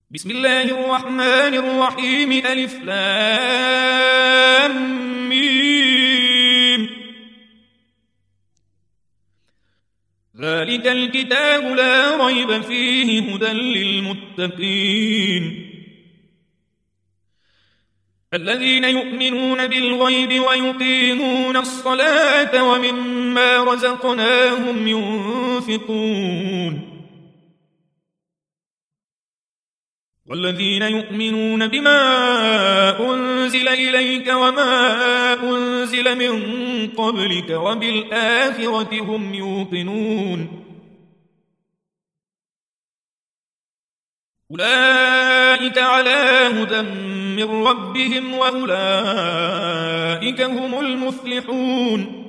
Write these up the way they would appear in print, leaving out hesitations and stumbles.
بسم الله الرحمن الرحيم ألف لام ميم. ذلك الكتاب لا ريب فيه هدى للمتقين الذين يؤمنون بالغيب ويقيمون الصلاة ومما رزقناهم ينفقون والذين يؤمنون بما أنزل إليك وما أنزل من قبلك وبالآخرة هم يوقنون أولئك على هدى من ربهم وأولئك هم المفلحون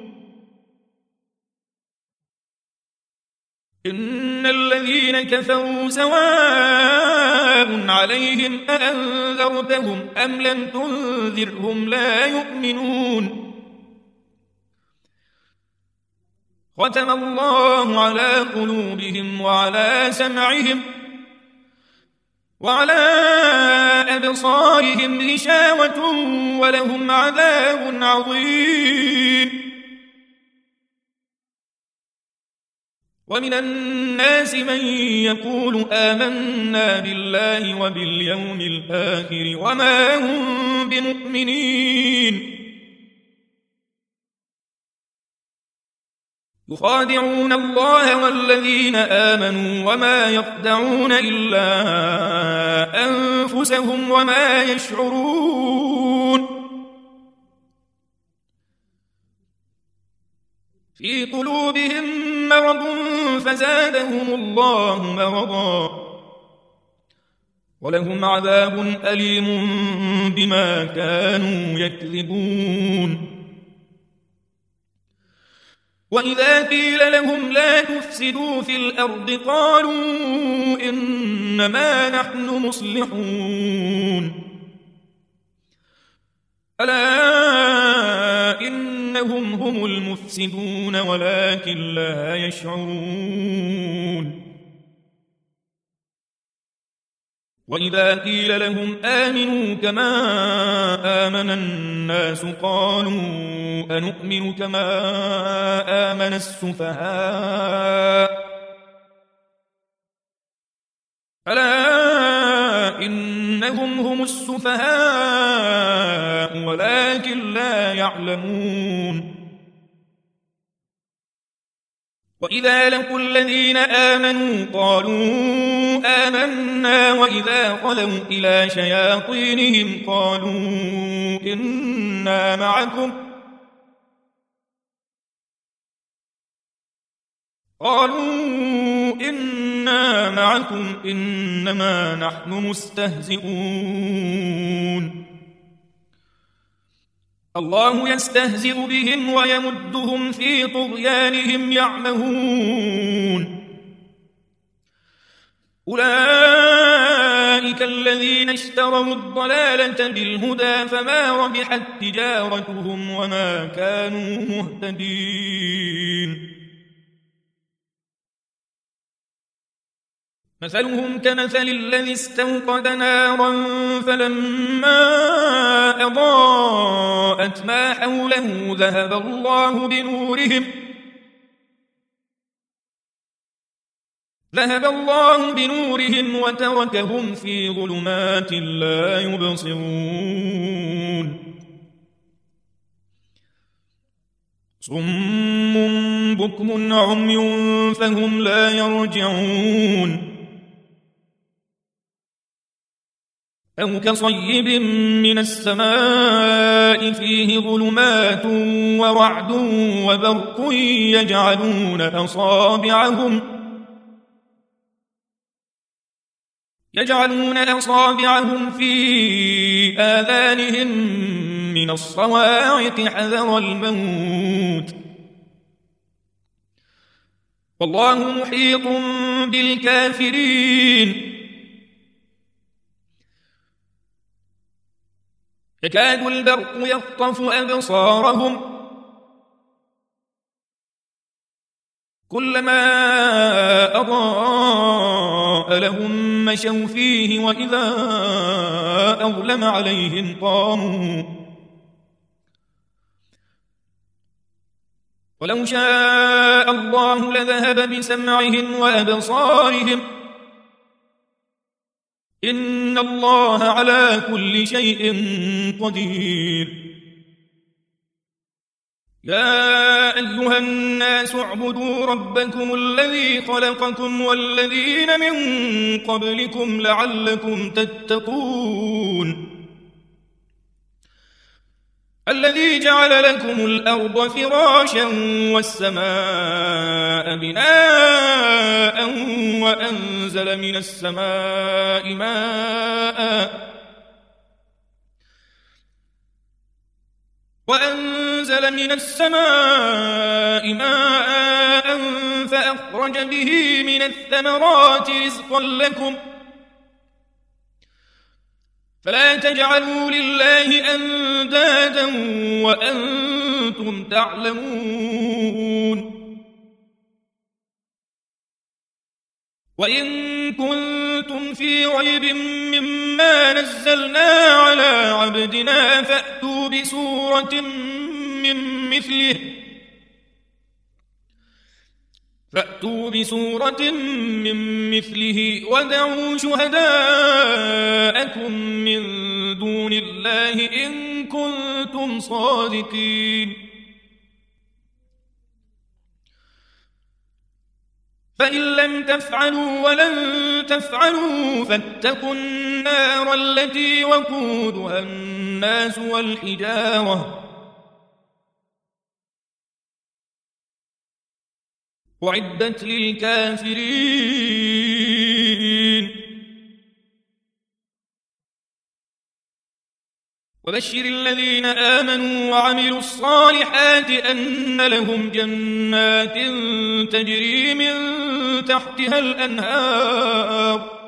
إن الذين كفروا سواء عليهم أأنذرتهم أم لم تنذرهم لا يؤمنون ختم الله على قلوبهم وعلى سمعهم وعلى أبصارهم غشاوة ولهم عذاب عظيم ومن الناس من يقول آمنا بالله وباليوم الآخر وما هم بمؤمنين يخادعون الله والذين آمنوا وما يخدعون إلا أنفسهم وما يشعرون في قلوبهم مرض فزادهم الله مرضا ولهم عذاب أليم بما كانوا يكذبون وإذا قيل لهم لا تفسدوا في الأرض قالوا إنما نحن مصلحون ألا إنهم هم المفسدون ولكن لا يشعرون وإذا قيل لهم آمنوا كما آمن الناس قالوا أنؤمن كما آمن السفهاء ألا إنهم هم السفهاء ولكن لا يعلمون وإذا لقوا الذين آمنوا قالوا آمنا وإذا خلوا إلى شياطينهم قالوا إنا معكم إنما نحن مستهزئون الله يستهزئ بهم ويمدهم في طغيانهم يعمهون أولئك الذين اشتروا الضلالة بالهدى فما ربحت تجارتهم وما كانوا مهتدين مثلهم كمثل الذي استوقد نارا فلما أضاءت ما حوله ذهب الله بنورهم وتركهم في ظلمات لا يبصرون صم بكم عمي فهم لا يرجعون أو كصيب من السماء فيه ظلمات ورعد وبرق يجعلون أصابعهم في آذانهم من الصواعق حذر الموت والله محيط بالكافرين يكاد البرق يخطف أبصارهم كلما أضاء لهم مشوا فيه وإذا أظلم عليهم قاموا ولو شاء الله لذهب بسمعهم وأبصارهم إن الله على كل شيء قدير يا أيها الناس اعبدوا ربكم الذي خلقكم والذين من قبلكم لعلكم تتقون الذي جعل لكم الأرض فراشا والسماء بناء وأنزل من السماء ماء فأخرج به من الثمرات رزقا لكم فلا تجعلوا لله أندادا وأنتم تعلمون وإن كنتم في ريب مما نزلنا على عبدنا فأتوا بسورة من مثله ودعوا شهداءكم من دون الله إن كنتم صادقين فإن لم تفعلوا ولن تفعلوا فاتقوا النار التي وقودها الناس والحجارة أعدت للكافرين وبشر الذين آمنوا وعملوا الصالحات أن لهم جنات تجري من تحتها الأنهار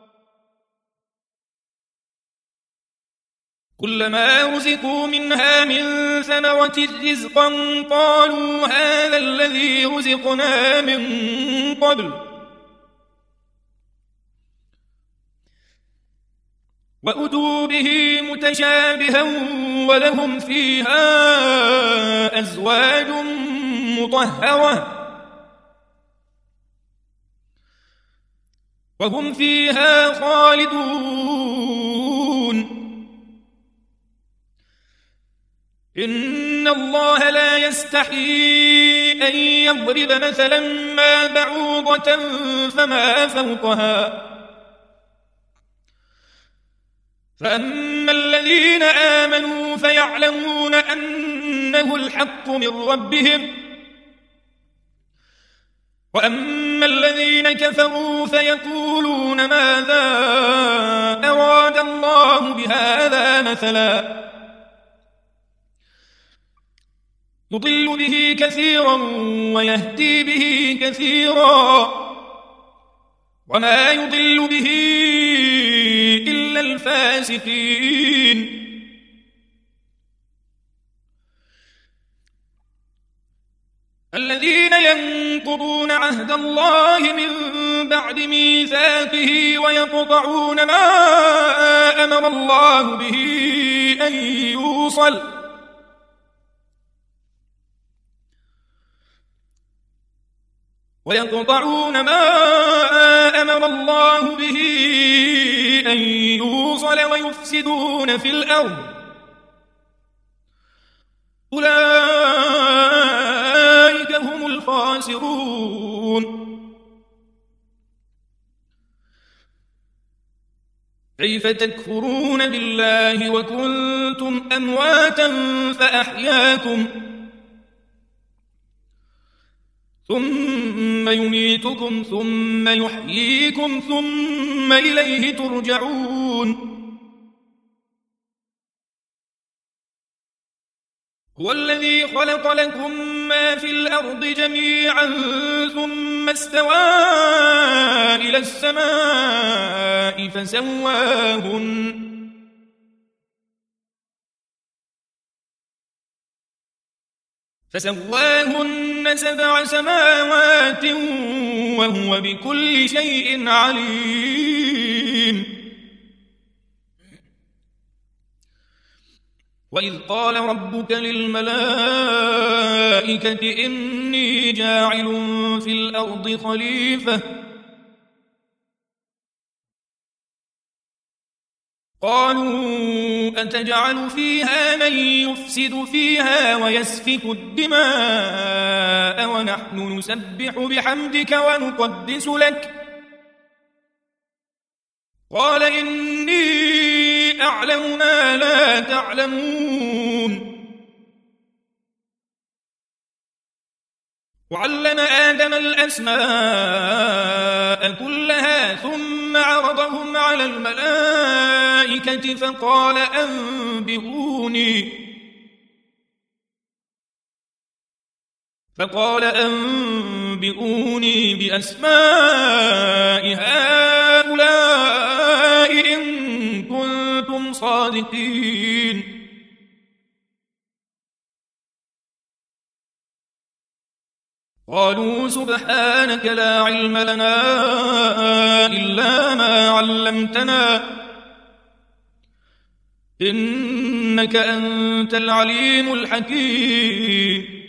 كلما رزقوا منها من ثمرة رزقا قالوا هذا الذي رزقنا من قبل وأتوا به متشابها ولهم فيها أزواج مطهرة وهم فيها خالدون إن الله لا يستحيي أن يضرب مثلا ما بعوضة فما فوقها فأما الذين آمنوا فيعلمون أنه الحق من ربهم وأما الذين كفروا فيقولون ماذا أراد الله بهذا مثلا يضل به كثيرا ويهدي به كثيرا وما يضل به إلا الفاسقين الذين ينقضون عهد الله من بعد ميثاقه ويقطعون ما أمر الله به أن يوصل ويفسدون في الأرض أولئك هم الخاسرون كيف تكفرون بالله وكنتم أمواتا فأحياكم ثم يميتكم ثم يحييكم ثم إليه ترجعون هو الذي خلق لكم ما في الأرض جميعا ثم استوى إلى السماء فسواهن فسواهن 7 سماوات وهو بكل شيء عليم. وإذ قال ربك للملائكة إني جاعل في الأرض خليفة قالوا أتجعل فيها من يفسد فيها ويسفك الدماء ونحن نسبح بحمدك ونقدس لك قال إني أعلم ما لا تعلمون. وعلم آدم الأسماء كلها ثم عرضهم على الملائكة فقال أنبئوني بأسماء هؤلاء إن كنتم صادقين. قالوا سبحانك لا علم لنا إلا ما علمتنا إنك أنت العليم الحكيم.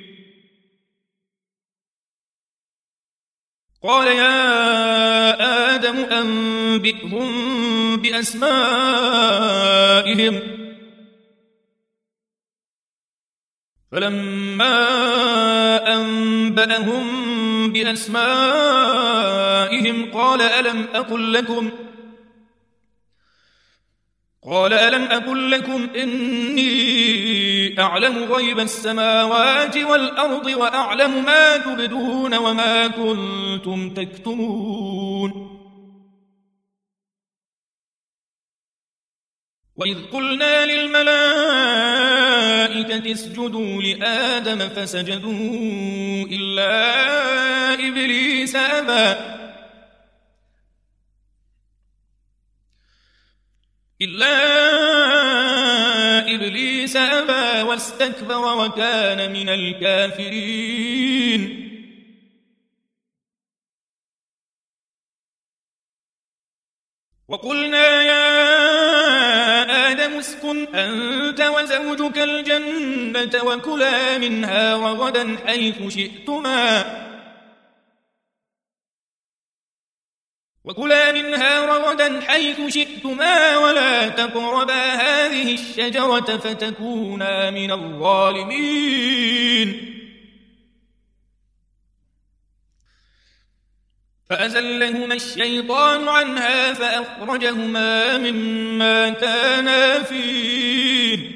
قال يا آدم أنبئهم بأسمائهم فلما أنبأهم بأسمائهم قال ألم أقل لكم إني أعلم غيب السماوات والأرض وأعلم ما تبدون وما كنتم تكتمون. وإذ قلنا للملائكة اسجدوا لآدم فسجدوا إلا إبليس أبى واستكبر وكان من الكافرين. وقلنا يا آدم اسكن أنت وزوجك الجنة وكلا منها رغدا حيث شئتما ولا تقربا هذه الشجرة فتكونا من الظالمين. فأزلهما الشيطان عنها فأخرجهما مما كانا فيه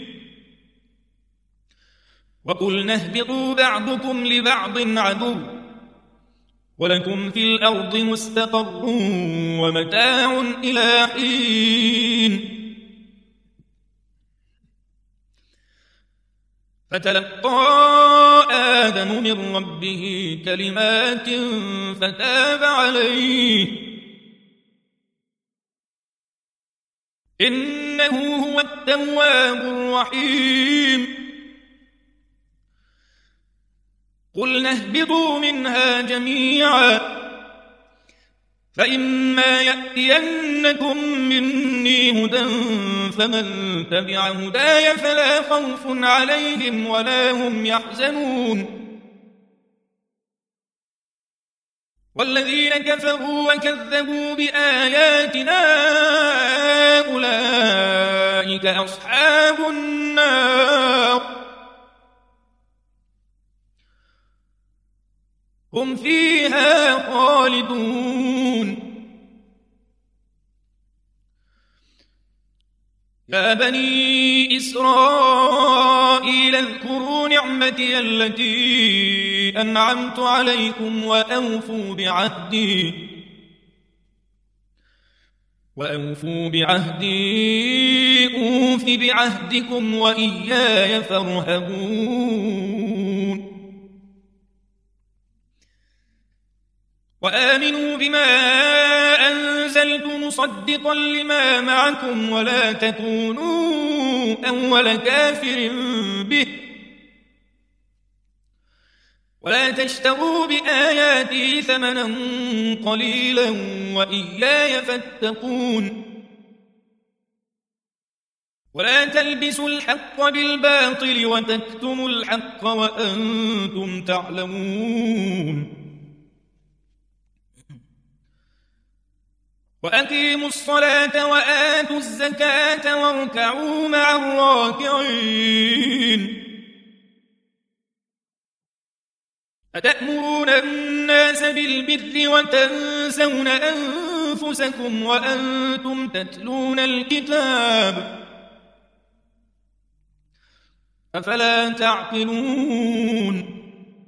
وقلنا اهبطوا بعضكم لبعض عدو ولكم في الأرض مستقر ومتاع إلى حين. فتلقى آدم من ربه كلمات فتاب عليه إنه هو التواب الرحيم. قلنا اهبطوا منها جميعا فإما يأتينكم مني هدى فمن تبع هداي فلا خوف عليهم ولا هم يحزنون. والذين كفروا وكذبوا بآياتنا أولئك أصحاب النار هم فيها خالدون. يا بني إسرائيل اذكروا نعمتي التي أنعمت عليكم وأوفوا بعهدي أوف بعهدكم وإياي فارهبون. وآمنوا بما أنزلت مصدقا لما معكم ولا تكونوا أول كافر به ولا تشتروا بآياتي ثمنا قليلا وإياي فاتقون ولا تلبسوا الحق بالباطل وتكتموا الحق وأنتم تعلمون وأقيموا الصلاة وآتوا الزكاة واركعوا مع الراكعين أتأمرون الناس بالبر وتنسون أنفسكم وأنتم تتلون الكتاب أفلا تعقلون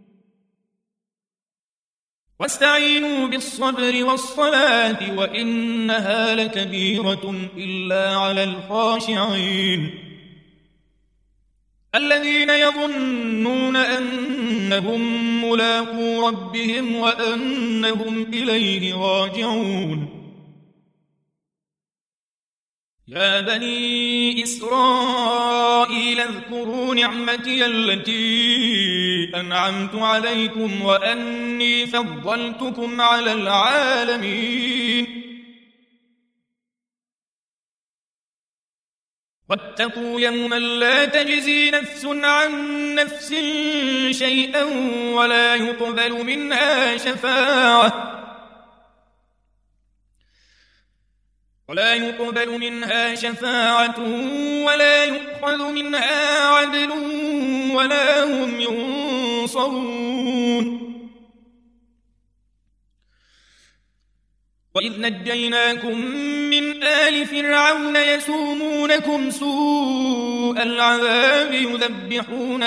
واستعينوا بالصبر والصلاة وإنها لكبيرة إلا على الخاشعين الذين يظنون أنهم ملاقو ربهم وأنهم إليه راجعون يا بني إسرائيل اذكروا نعمتي التي أنعمت عليكم وأني فضلتكم على العالمين واتقوا يوما لا تجزي نفس عن نفس شيئا ولا يقبل منها شفاعة ولا يؤخذ منها عدل ولا هم ينصرون وإذ نجيناكم من آل فرعون يسومونكم سوء العذاب يذبحون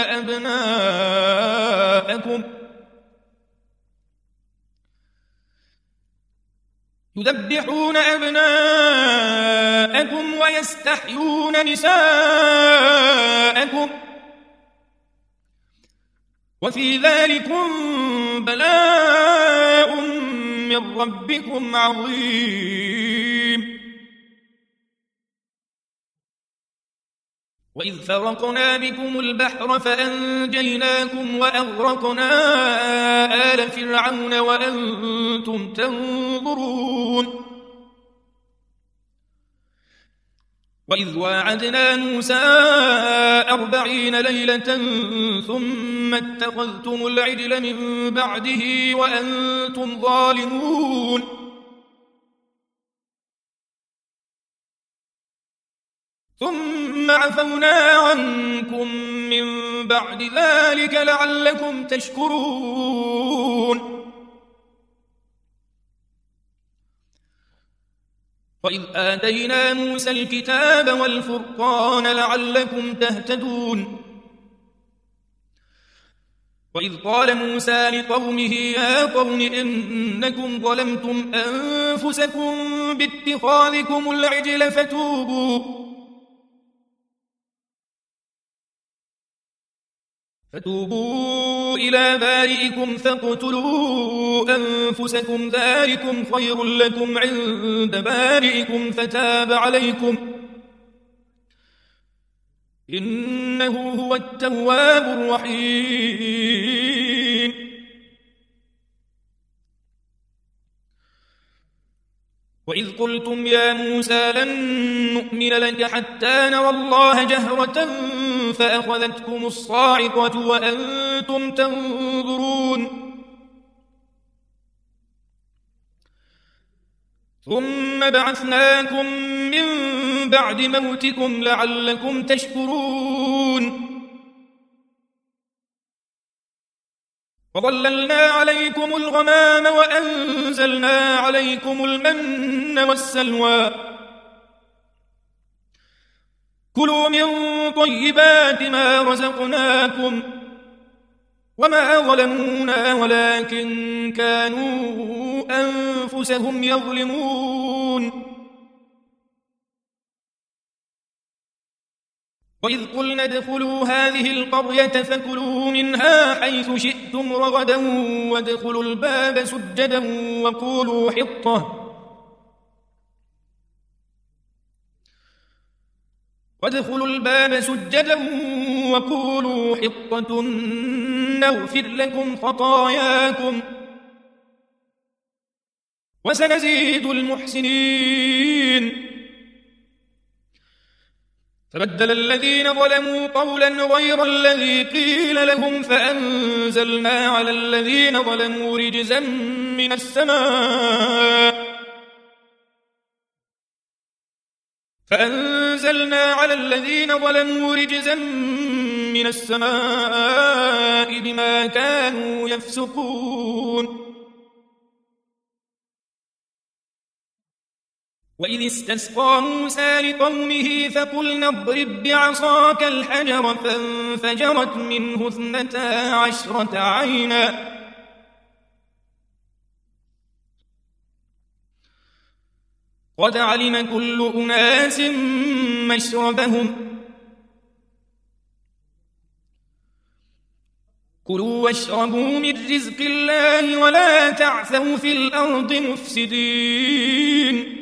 أبناءكم ويستحيون نساءكم وفي ذلكم بلاء من ربكم عظيم وإذ فرقنا بكم البحر فأنجيناكم وأغرقنا آل فرعون وأنتم تنظرون وإذ واعدنا موسى 40 ليلة ثم اتخذتم العجل من بعده وأنتم ظالمون ثم عفونا عنكم من بعد ذلك لعلكم تشكرون وإذ آتينا موسى الكتاب والفرقان لعلكم تهتدون وإذ قال موسى لقومه يا قوم إنكم ظلمتم أنفسكم باتخاذكم العجل فتوبوا إلى بارئكم فاقتلوا أنفسكم ذلكم خير لكم عند بارئكم فتاب عليكم إنه هو التواب الرحيم وإذ قلتم يا موسى لن نؤمن لك حتى نرى الله جهرة فأخذتكم الصاعقة وأنتم تنظرون ثم بعثناكم من بعد موتكم لعلكم تشكرون وظللنا عليكم الغمام وأنزلنا عليكم المن والسلوى كلوا من طيبات ما رزقناكم وما ظلمونا ولكن كانوا أنفسهم يظلمون وإذ قلنا ادخلوا هذه القرية فكلوا منها حيث شئتم رغدا وادخلوا الباب سجدا وقولوا حطة نغفر لكم خطاياكم وسنزيد المحسنين. فبدل الذين ظلموا قولا غير الذي قيل لهم فأنزلنا على الذين ظلموا رجزا من السماء بما كانوا يفسقون. وإذ استسقى موسى لقومه فقلنا اضرب بعصاك الحجر فانفجرت منه 12 عينا قد علم كل أناس مشربهم كلوا واشربوا من رزق الله ولا تعثوا في الأرض مفسدين.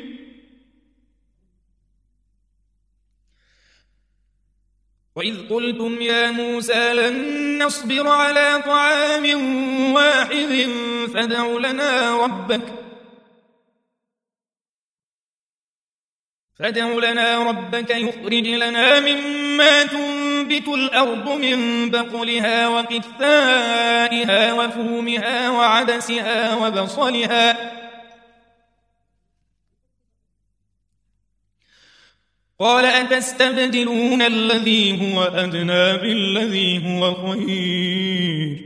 وإذ قلتم يا موسى لن نصبر على طعام واحد فادع لنا ربك يخرج لنا مما تنبت الأرض من بقلها وقثائها وفومها وعدسها وبصلها قال أتستبدلون الذي هو أدنى بالذي هو خير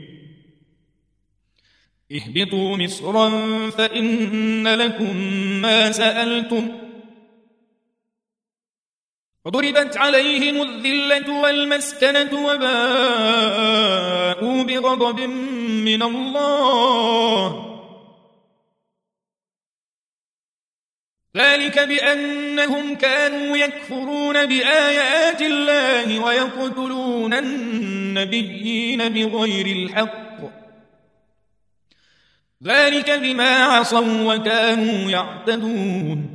اهبطوا مصرا فإن لكم ما سألتم وضربت عليهم الذلة والمسكنة وباءوا بغضب من الله ذلك بأنهم كانوا يكفرون بآيات الله ويقتلون النبيين بغير الحق ذلك بما عصوا وكانوا يعتدون.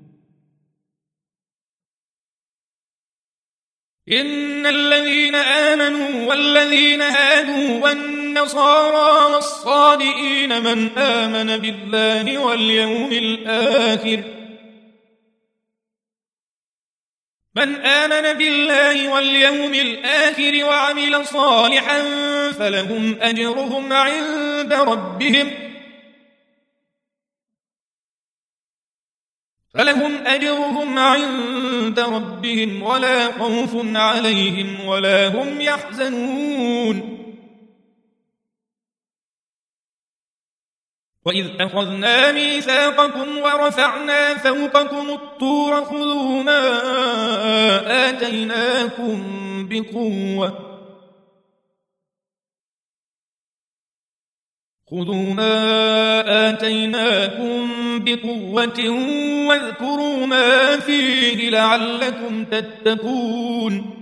إن الذين آمنوا والذين هادوا والنصارى والصابئين من آمن بالله واليوم الآخر وعمل صالحا فلهم أجرهم عند ربهم ولا خوف عليهم ولا هم يحزنون. وإذ أخذنا ميثاقكم ورفعنا فوقكم الطور خذوا ما آتيناكم بقوة واذكروا ما فيه لعلكم تتقون.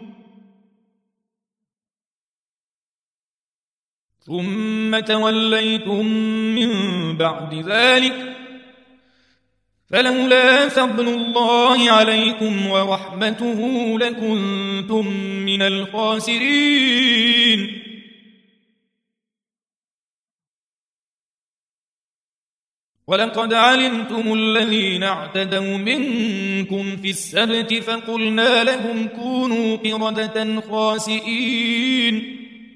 ثم توليتم من بعد ذلك فلولا فضل الله عليكم ورحمته لكنتم من الخاسرين. ولقد علمتم الذين اعتدوا منكم في السبت فقلنا لهم كونوا قردة خاسئين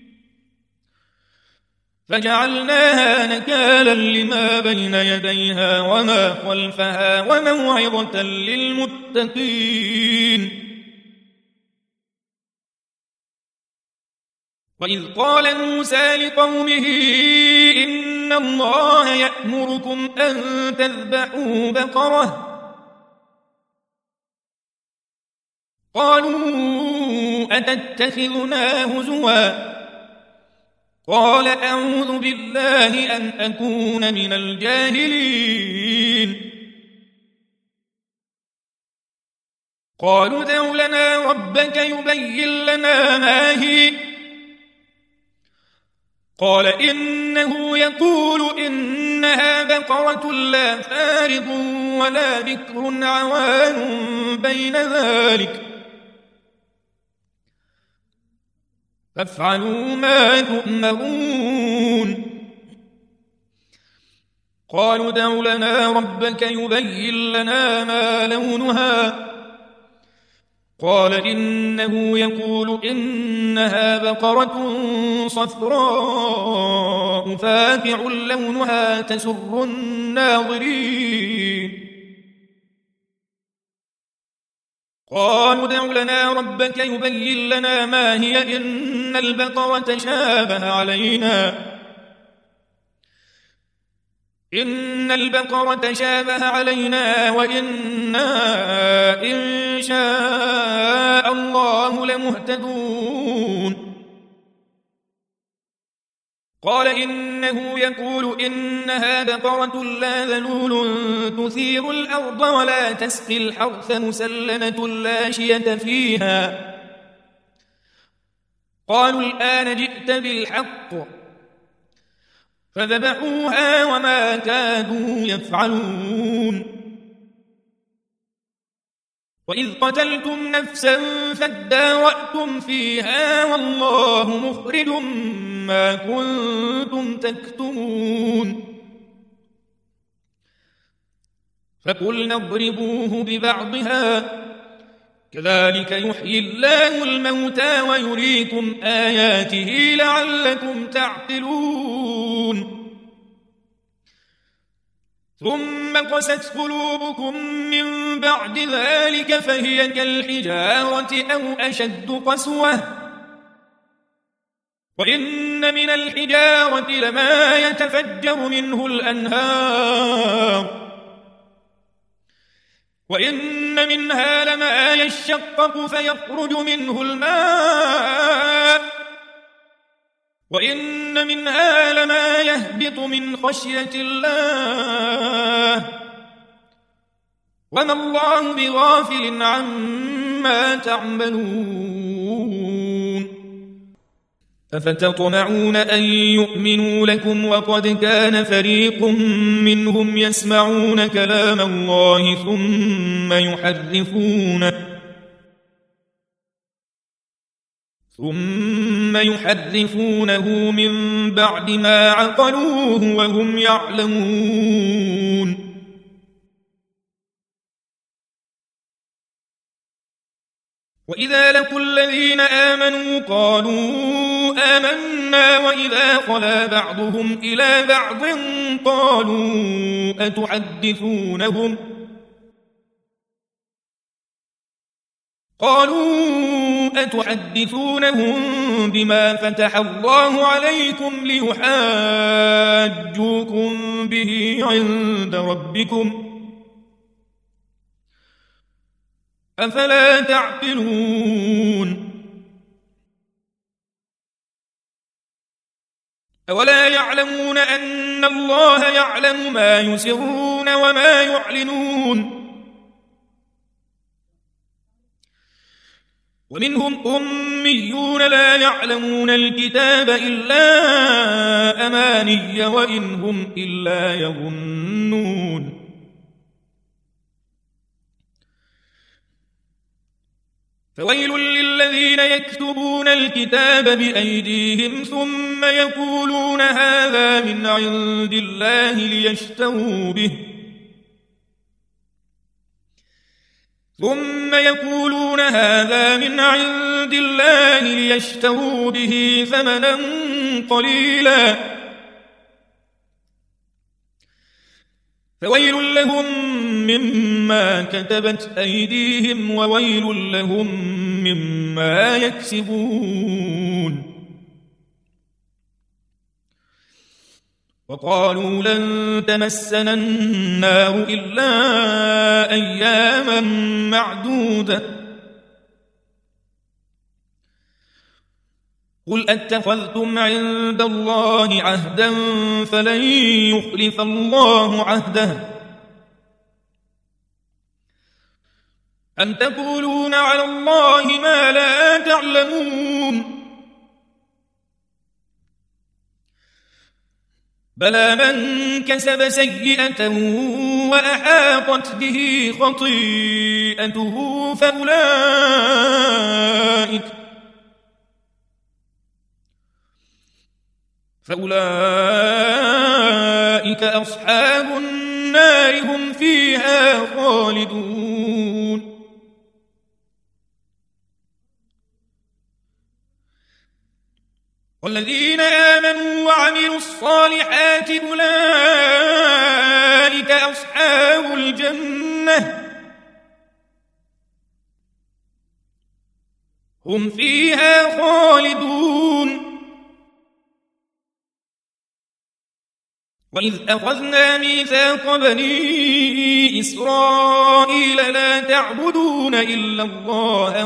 فجعلناها نكالا لما بين يديها وما خلفها وموعظة للمتقين. وإذ قال موسى لقومه إن الله يأمركم أن تذبحوا بقرة قالوا أتتخذنا هزوا قال أعوذ بالله أن أكون من الجاهلين. قالوا ادع لنا ربك يبين لنا ما هي قال إنه يقول إنها بقرة لا فارض ولا بكر عوان بين ذلك فافعلوا ما تؤمرون. قالوا ادع لنا ربك يبين لنا ما لونها. قال إنه يقول إنها بقرة صفراء فاقع لونها تسر الناظرين. قالوا ادع لنا ربك يبين لنا ما هي إن البقرة شابه علينا وإنا إن شاء الله لمهتدون. قال إنه يقول إنها بقرة لا ذلول تثير الأرض ولا تسقي الحرث مسلمة لا شية فيها. قالوا الآن جئت بالحق فذبحوها وما كادوا يفعلون. وإذ قتلتم نفسا فادارأتم فيها والله مخرج ما كنتم تكتمون. فقلنا اضربوه ببعضها كذلك يحيي الله الموتى ويريكم آياته لعلكم تعقلون. ثم قست قلوبكم من بعد ذلك فهي كالحجارة أو أشد قسوة. وإن من الحجارة لما يتفجر منه الأنهار وإن منها لما يشقق فيخرج منه الماء وإن منها لما يهبط من خشية الله وما الله بغافل عما تعملون. أفتطمعون أن يؤمنوا لكم وقد كان فريق منهم يسمعون كلام الله ثم يحرفونه من بعد ما عقلوه وهم يعلمون. وإذا لقوا الذين آمنوا قالوا آمنا وإذا خلا بعضهم إلى بعض قالوا أتحدثونهم بما فتح الله عليكم ليحاجوكم به عند ربكم أفلا تعقلون. أولا يعلمون أن الله يعلم ما يسرون وما يعلنون. ومنهم أميون لا يعلمون الكتاب إلا أماني وإن هم إلا يظنون. فويل للذين يكتبون الكتاب بأيديهم ثم يقولون هذا من عند الله ليشتروا به ثمنا قليلا فويل لهم مما كتبت أيديهم وويل لهم مما يكسبون. وقالوا لن تمسنا النار إلا أياما معدودة قل أتخذتم عند الله عهدا فلن يخلف الله عهده أم تقولون على الله ما لا تعلمون. بلى من كسب سيئة وأحاطت به خطيئته فأولئك أصحاب النار هم فيها خالدون. والذين آمنوا وعملوا الصالحات أولئك أصحاب الجنة هم فيها خالدون. وإذ أخذنا ميثاق بني إسرائيل لا تعبدون إلا الله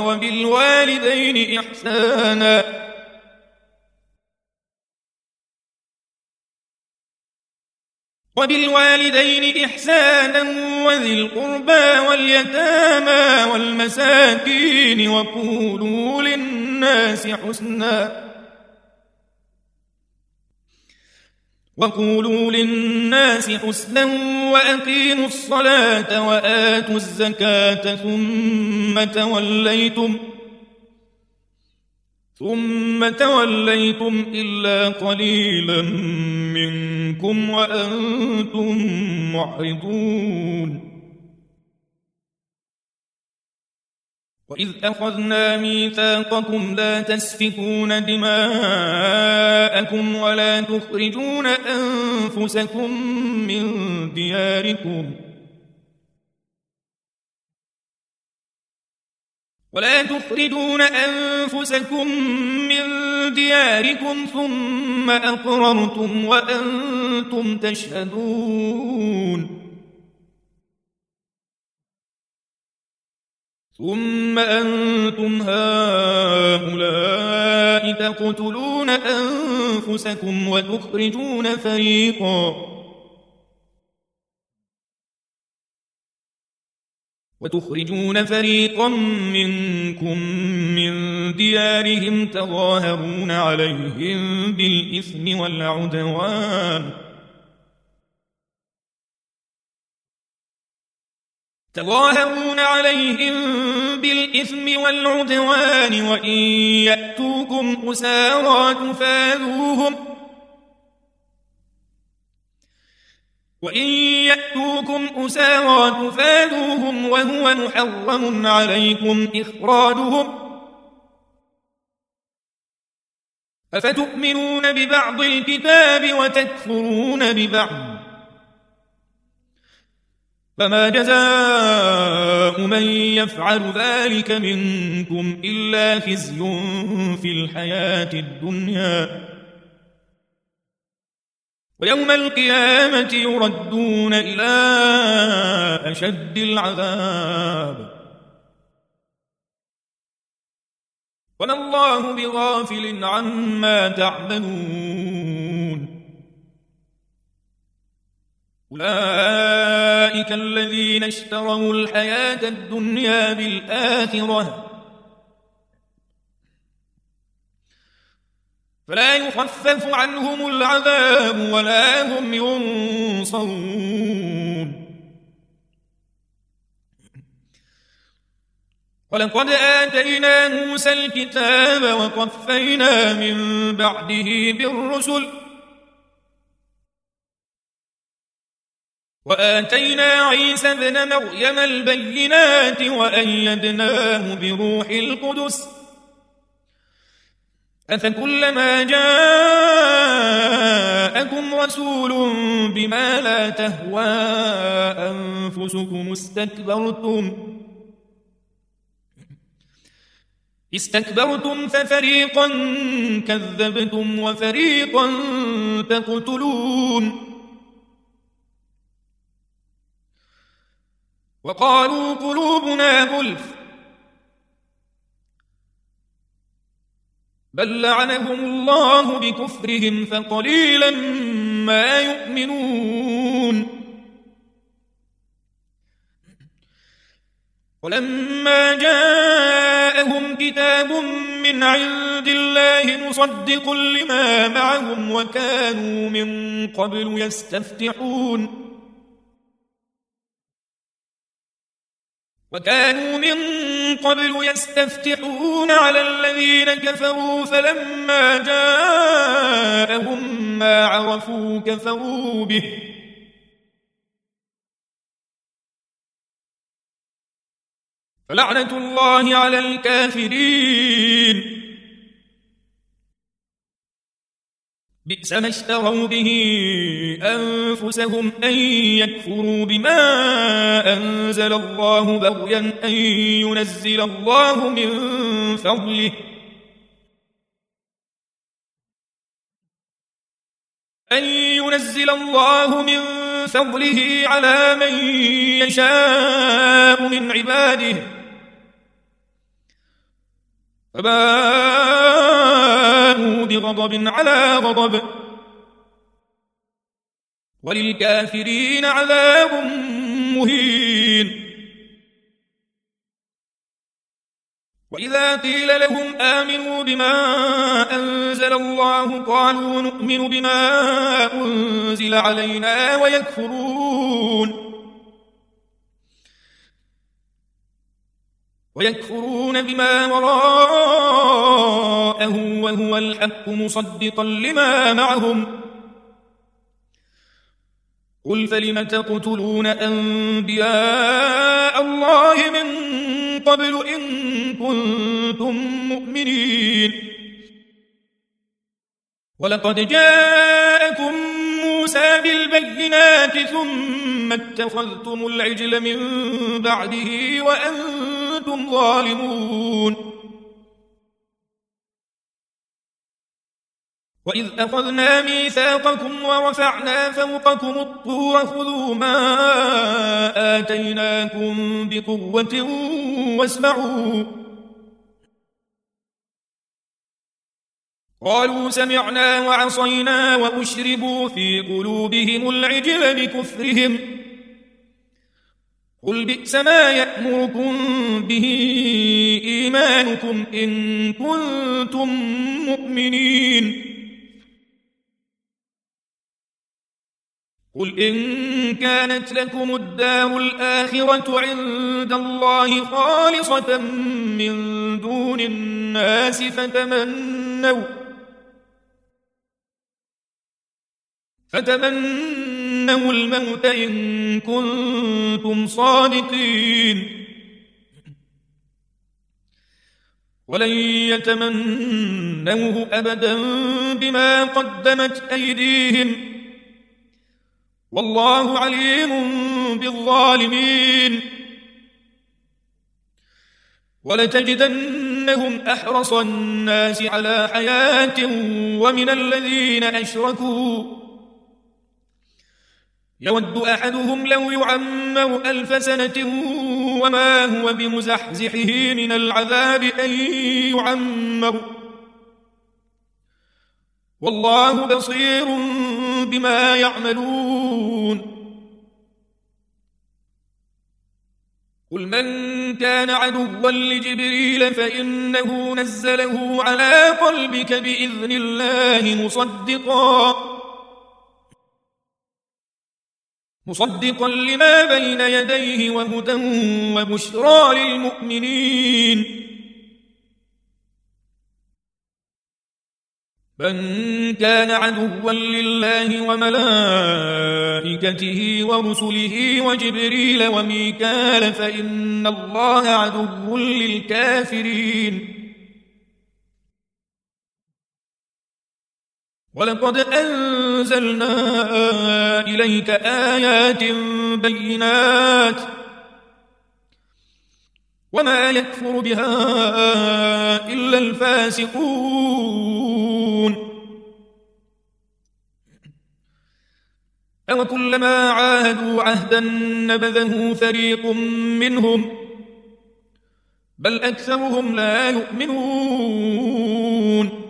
وبالوالدين إحسانا وذي القربى واليتامى والمساكين وقولوا للناس حسنا وأقيموا الصلاة وآتوا الزكاة ثم توليتم إلا قليلا منكم وأنتم معرضون. وإذ أخذنا ميثاقكم لا تسفكون دماءكم ولا تخرجون أنفسكم من دياركم ثم أقررتم وأنتم تشهدون. ثم أنتم هؤلاء تقتلون أنفسكم وتخرجون فريقا منكم من ديارهم تظاهرون عليهم بالإثم والعدوان وإن يأتوكم أسارى تفادوهم وهو محرم عليكم إخراجهم أفتؤمنون ببعض الكتاب وتكفرون ببعض فما جزاء من يفعل ذلك منكم إلا خزي في الحياة الدنيا ويوم القيامة يردون إلى أشد العذاب وما الله بغافل عما تعملون. أولئك الذين اشتروا الحياة الدنيا بالآخرة فلا يخفف عنهم العذاب ولا هم ينصرون. ولقد آتينا موسى الكتاب وقفينا من بعده بالرسل وآتينا عيسى ابن مريم البينات وأيدناه بروح القدس أفكلما جاءكم رسول بما لا تهوى أنفسكم استكبرتم ففريقا كذبتم وفريقا تقتلون. وقالوا قلوبنا غلف بل لعنهم الله بكفرهم فقليلا ما يؤمنون. ولما جاءهم كتاب من عند الله مصدق لما معهم وكانوا من قبل يستفتحون على الذين كفروا فلما جاءهم ما عرفوا كفروا به فلعنة الله على الكافرين بئس ما اشتروا به أنفسهم أن يكفروا بما أنزل الله بغيا أن ينزل الله من فضله على من يشاء من عباده فباءوا بغضب على غضب وللكافرين عذاب مهين وإذا قيل لهم آمنوا بما أنزل الله قالوا نؤمن بما أنزل علينا ويكفرون بما وراءه وهو الحق مصدقا لما معهم قل فلم تقتلون أنبياء الله من قبل إن كنتم مؤمنين ولقد جاءكم موسى بالبينات ثم اتخذتم العجل من بعده وأنتم ظالمون وإذ أخذنا ميثاقكم ورفعنا فوقكم الطور خذوا ما آتيناكم بقوة واسمعوا قالوا سمعنا وعصينا وأشربوا في قلوبهم العجل بكفرهم قل بئس ما يأمركم به إيمانكم إن كنتم مؤمنين قل إن كانت لكم الدار الآخرة عند الله خالصة من دون الناس فتمنوا الموت إن كنتم صادقين ولن يتمنوه أبدا بما قدمت أيديهم والله عليم بالظالمين ولتجدنهم أحرص الناس على حياة ومن الذين أشركوا يود أحدهم لو يعمر 1000 سنة وما هو بمزحزحه من العذاب أن يعمر والله بصير بما يعملون قل من كان عدوا لجبريل فإنه نزله على قلبك بإذن الله مصدقا لما بين يديه وهدى وبشرى للمؤمنين من كان عدوا لله وملائكته ورسله وجبريل وميكال فإن الله عدو للكافرين ولقد أنزلنا إليك آيات بينات وما يكفر بها إلا الفاسقون أوكلما عاهدوا عهدا نبذه فريق منهم بل أكثرهم لا يؤمنون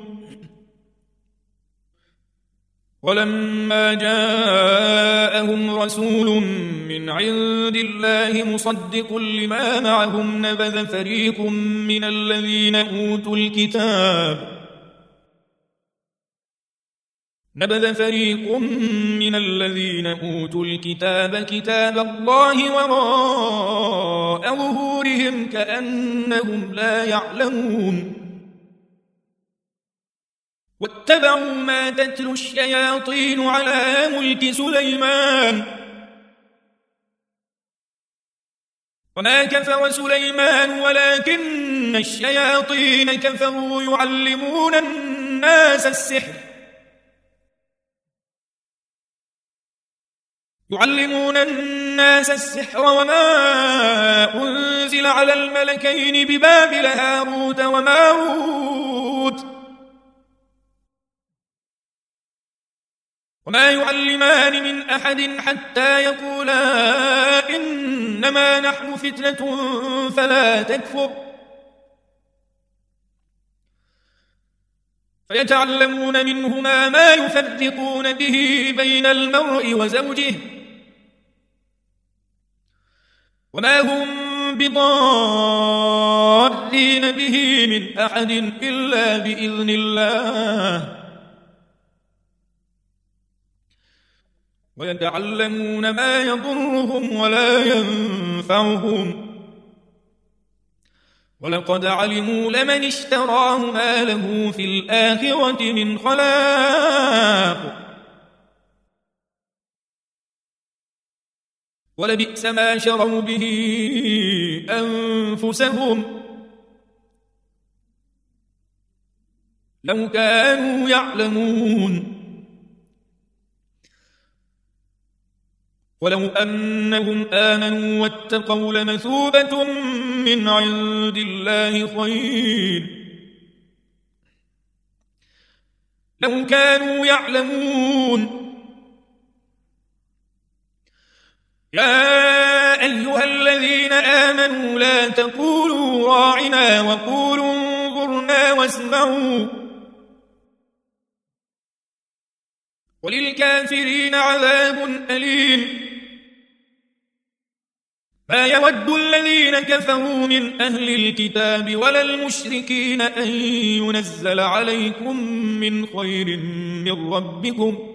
ولما جاءهم رسول من عند الله مصدق لما معهم نبذ فريق من الذين أوتوا نبذ فريق من الذين أوتوا الكتاب كتاب الله وراء ظهورهم كأنهم لا يعلمون واتبعوا ما تتلو الشياطين على ملك سليمان وما كفر سليمان ولكن الشياطين كفروا يعلمون الناس السحر وما أنزل على الملكين ببابل هاروت وماروت وما يعلمان من أحد حتى يقولا إنما نحن فتنة فلا تكفر فيتعلمون منهما ما يفرقون به بين المرء وزوجه وما هم بضارين به من أحد إلا بإذن الله ويتعلمون ما يضرهم ولا ينفعهم ولقد علموا لمن اشتراه ما له في الآخرة من خلاق ولبئس ما شروا به أنفسهم لو كانوا يعلمون ولو أنهم آمنوا واتقوا لمثوبة من عند الله خير لو كانوا يعلمون يا أيها الذين آمنوا لا تقولوا راعنا وقولوا انظرنا واسمعوا وللكافرين عذاب أليم ما يود الذين كفروا من أهل الكتاب ولا المشركين أن ينزل عليكم من خير من ربكم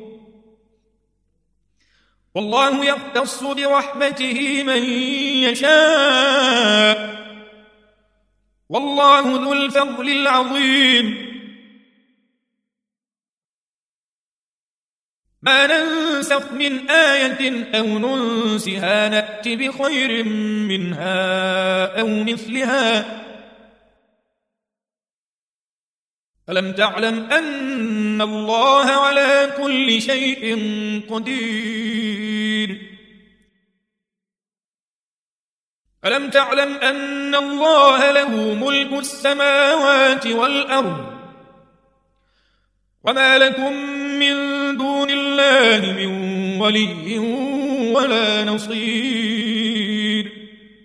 والله يختص برحمته من يشاء والله ذو الفضل العظيم ما ننسخ من آية أو ننسها نأت بخير منها أو مثلها ألم تعلم أن الله على كل شيء قدير ألم تعلم أن الله له ملك السماوات والأرض وما لكم من دون الله من ولي ولا نصير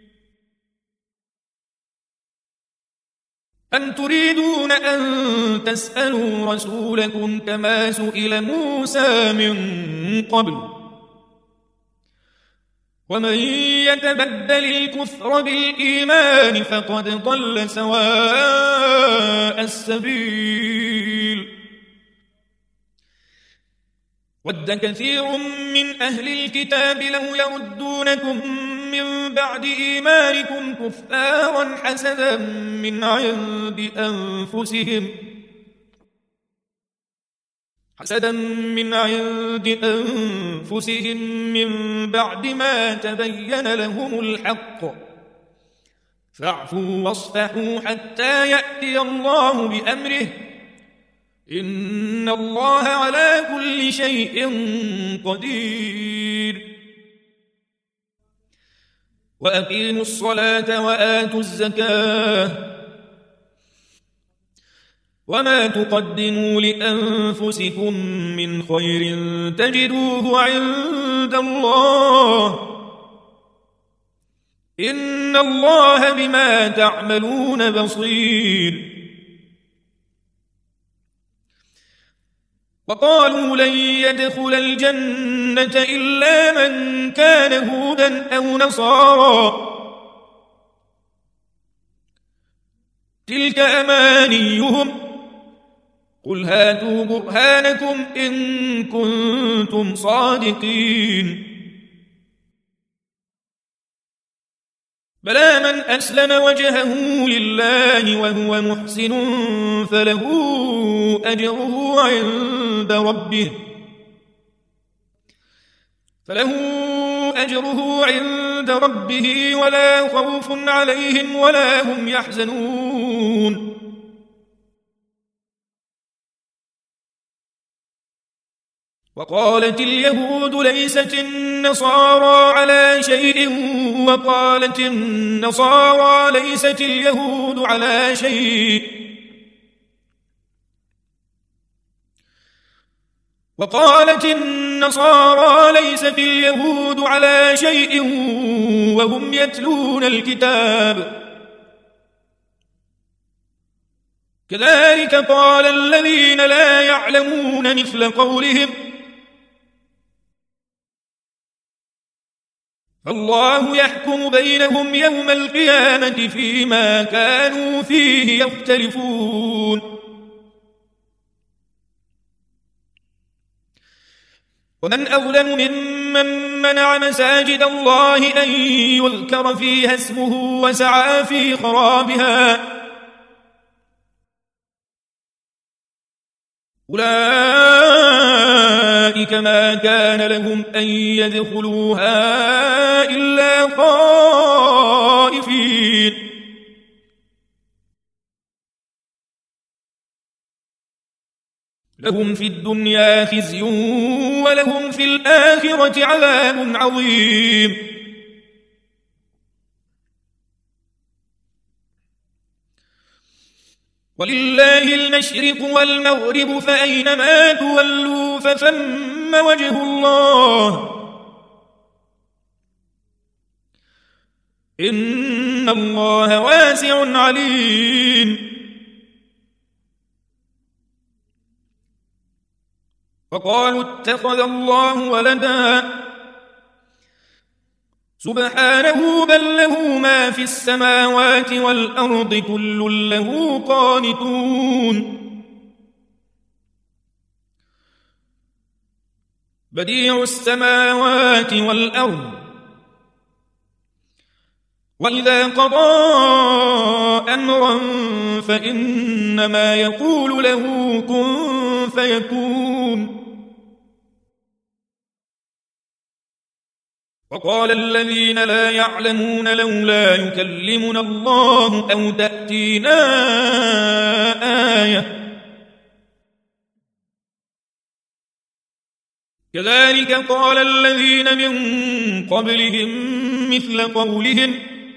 أم تريدون أن تسألوا رسولكم كما سئل موسى من قبل ومن يتبدل الكفر بالإيمان فقد ضل سواء السبيل ود كثير من أهل الكتاب لو يردونكم من بعد إيمانكم كفارا حسدا من عند أنفسهم من بعد ما تبين لهم الحق فاعفوا واصفحوا حتى يأتي الله بأمره إن الله على كل شيء قدير وأقيموا الصلاة وآتوا الزكاة وما تقدموا لأنفسكم من خير تجدوه عند الله إن الله بما تعملون بصير وقالوا لن يدخل الجنة إلا من كان هودا أو نصارى تلك أمانيهم قل هاتوا برهانكم إن كنتم صادقين بلى من أسلم وجهه لله وهو محسن فله أجره عند ربه ولا خوف عليهم ولا هم يحزنون وقالت اليهود ليست النصارى على شيء وقالت النصارى ليست اليهود على شيء وهم يتلون الكتاب كذلك قال الذين لا يعلمون مثل قولهم الله يحكم بينهم يوم القيامة فيما كانوا فيه يختلفون ومن أظلم ممن منع مساجد الله أن يذكر فيها اسمه وسعى في خرابها أولئك ما كان لهم أن يدخلوها إلا خائفين لهم في الدنيا خزي ولهم في الآخرة عذاب عظيم ولله المشرق والمغرب فأينما تولوا فثم وجه الله إن الله واسع عليم وقالوا اتخذ الله ولدا سبحانه بل له ما في السماوات والأرض كل له قانتون بديع السماوات والأرض وإذا قضى أمرا فإنما يقول له كن فيكون وقال الذين لا يعلمون لولا يكلمنا الله أو تأتينا آية كذلك قال الذين من قبلهم مثل قولهم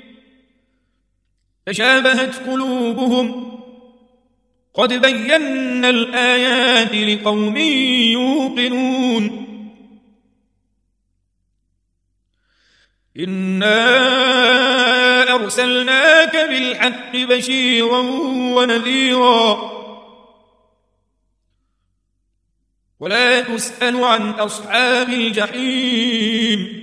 تشابهت قلوبهم قد بينا الآيات لقوم يوقنون إنا أرسلناك بالحق بشيرا ونذيرا ولا تسأل عن أصحاب الجحيم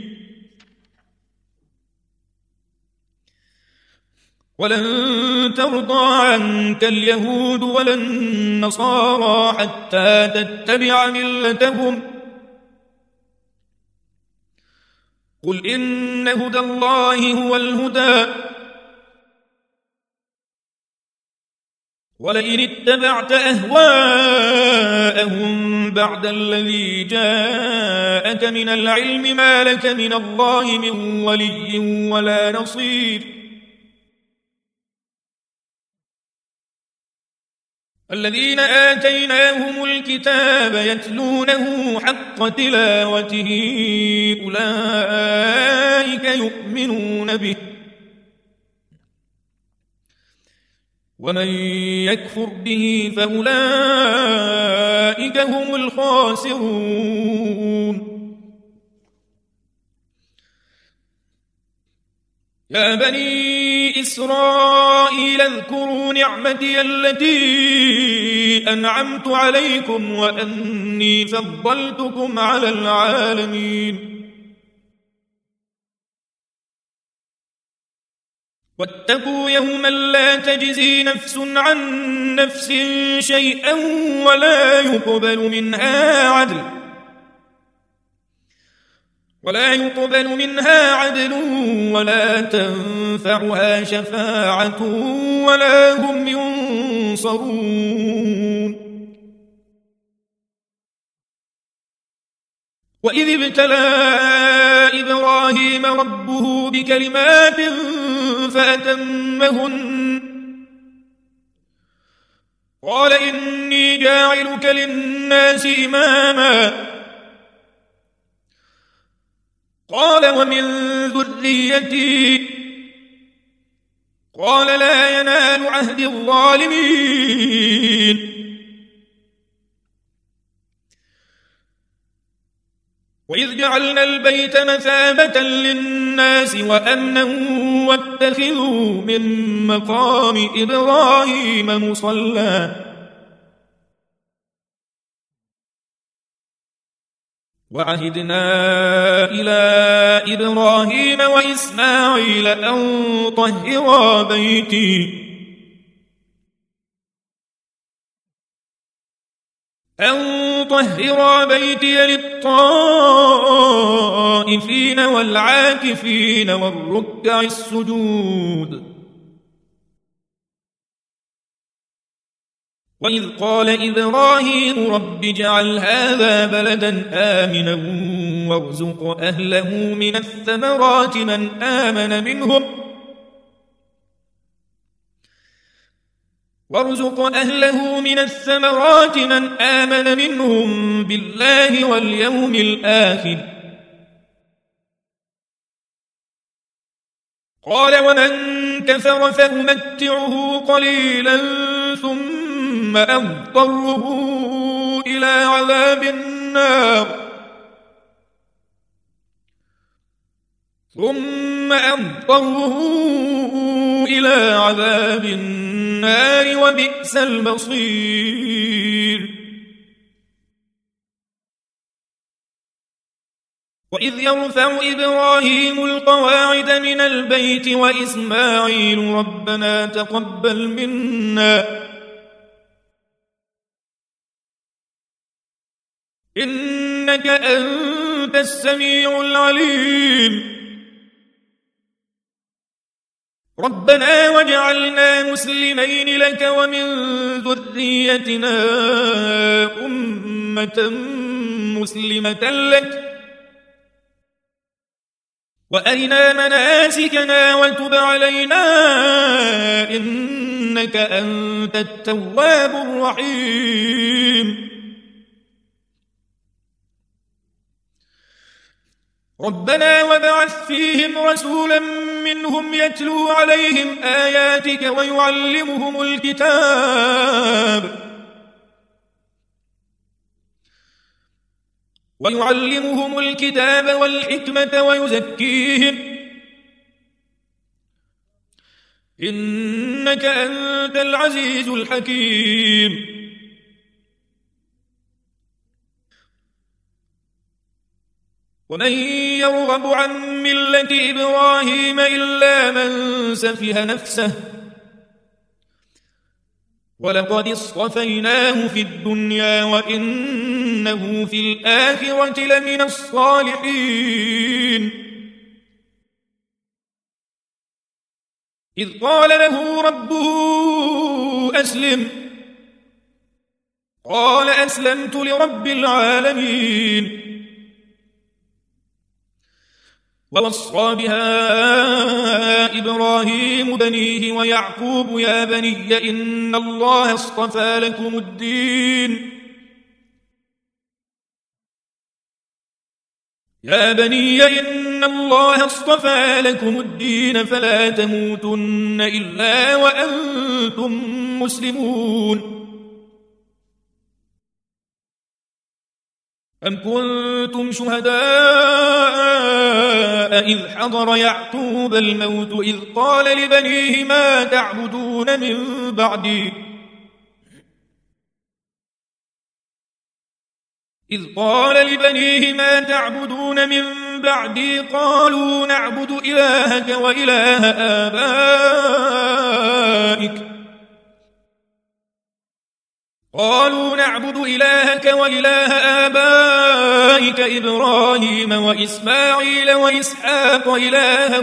ولن ترضى عنك اليهود ولا النصارى حتى تتبع ملتهم قل إن هدى الله هو الهدى ولئن اتبعت أهواءهم بعد الذي جاءك من العلم ما لك من الله من ولي ولا نصير الذين آتيناهم الكتاب يتلونه حق تلاوته أولئك يؤمنون به ومن يكفر به فأولئك هم الخاسرون يا بني إسرائيل اذكروا نعمتي التي أنعمت عليكم وأني فضلتكم على العالمين واتقوا يوما لا تجزي نفس عن نفس شيئا ولا يقبل منها عدل ولا تنفعها شفاعة ولا هم ينصرون. وإذ ابتلى إبراهيم ربه بكلمات فأتمهن قال إني جاعلك للناس إماما قال ومن ذريتي قال لا ينال عهد الظالمين. وإذ جعلنا البيت مثابة للناس وأمنا واتخذوا من مقام إبراهيم مصلى وعهدنا إلى إبراهيم وإسماعيل أن طهرا بيتي للطائفين والعاكفين والركع السجود. وإذ قال إبراهيم رب اجعل هذا بلدا آمنا وارزق أهله من الثمرات من آمن منهم بالله واليوم الآخر. قال ومن كفر فأمتعه قليلا ثم أضطره إلى عذاب النار وبئس المصير. وإذ يرفع إبراهيم القواعد من البيت وإسماعيل ربنا تقبل منا إنك أنت السميع العليم. ربنا واجعلنا مسلمين لك ومن ذريتنا أمة مسلمة لك وأرنا مناسكنا وتب علينا إنك أنت التواب الرحيم. ربنا وابعث فيهم رسولا منهم يتلو عليهم آياتك ويعلمهم الكتاب والحكمة ويزكيهم إنك أنت العزيز الحكيم. ومن يرغب عن ملة إبراهيم إلا من سفه نفسه ولقد اصطفيناه في الدنيا وإنه في الآخرة لمن الصالحين. إذ قال له ربه أسلم قال أسلمت لرب العالمين. ووصى بها إبراهيم بنيه ويعقوب يا بني إن الله اصطفى لكم الدين فلا تموتن إلا وأنتم مسلمون. أم كنتم شهداء إذ حضر يعقوب الموت إذ قال لبنيه ما تعبدون من بعدي إذ قال لبنيه ما تعبدون من بعدي قالوا نعبد إلهك وإله آبائك إبراهيم وإسماعيل وإسحاق إلها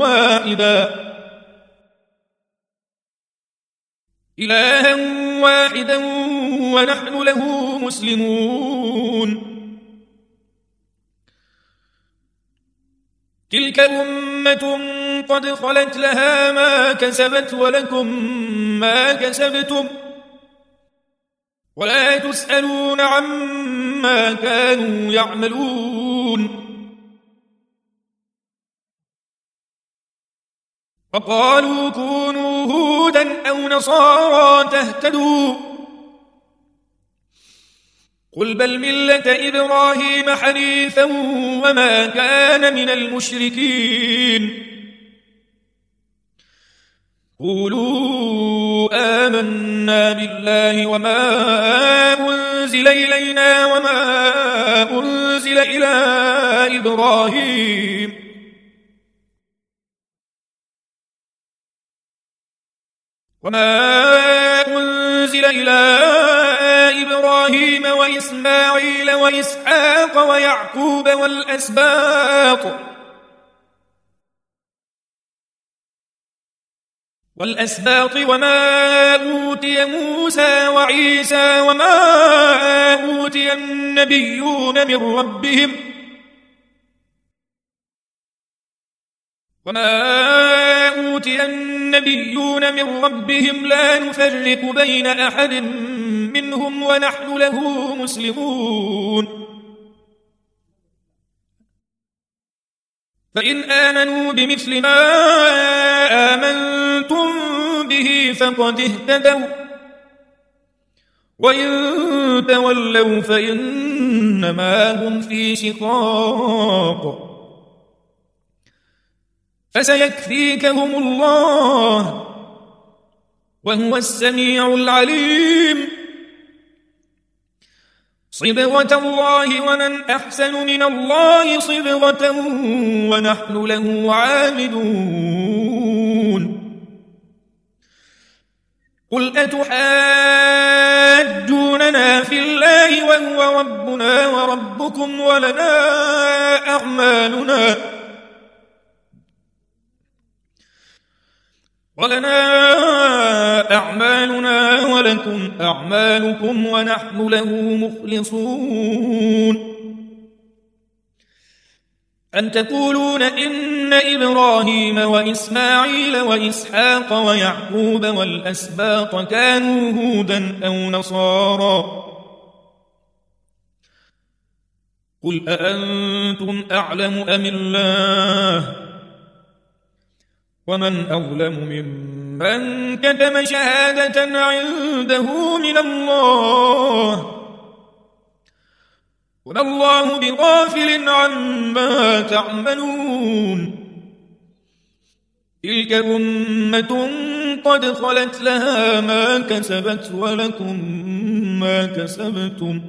واحدا ونحن له مسلمون. تلك أمة قد خلت لها ما كسبت ولكم ما كسبتم ولا تسألون عما كانوا يعملون. وقالوا كونوا هودا أو نصارى تهتدوا قل بل ملة إبراهيم حنيفا وما كان من المشركين. قولوا آمنا بالله وما أنزل إلينا وما أنزل إلى إبراهيم وإسماعيل وإسحاق ويعقوب والأسباط وما أوتي موسى وعيسى وما أوتي النبيون من ربهم لا نفرق بين أحد منهم ونحن له مسلمون. فإن آمنوا بمثل ما آمنتم به فقد اهتدوا وإن تولوا فإنما هم في شقاق فسيكفيكهم الله وهو السميع العليم. صبغة الله ومن أحسن من الله صبغة ونحن له عابدون. قل أتحاجوننا في الله وهو ربنا وربكم ولنا أعمالنا ولكم أعمالكم ونحن له مخلصون. أن تقولون إن إبراهيم وإسماعيل وإسحاق ويعقوب والأسباط كانوا هودا أو نصارى قل أأنتم أعلم أم الله ومن أظلم ممن كتم شهادة عنده من الله وما الله بغافل عما تعملون. تلك أمة قد خلت لها ما كسبت ولكم ما كسبتم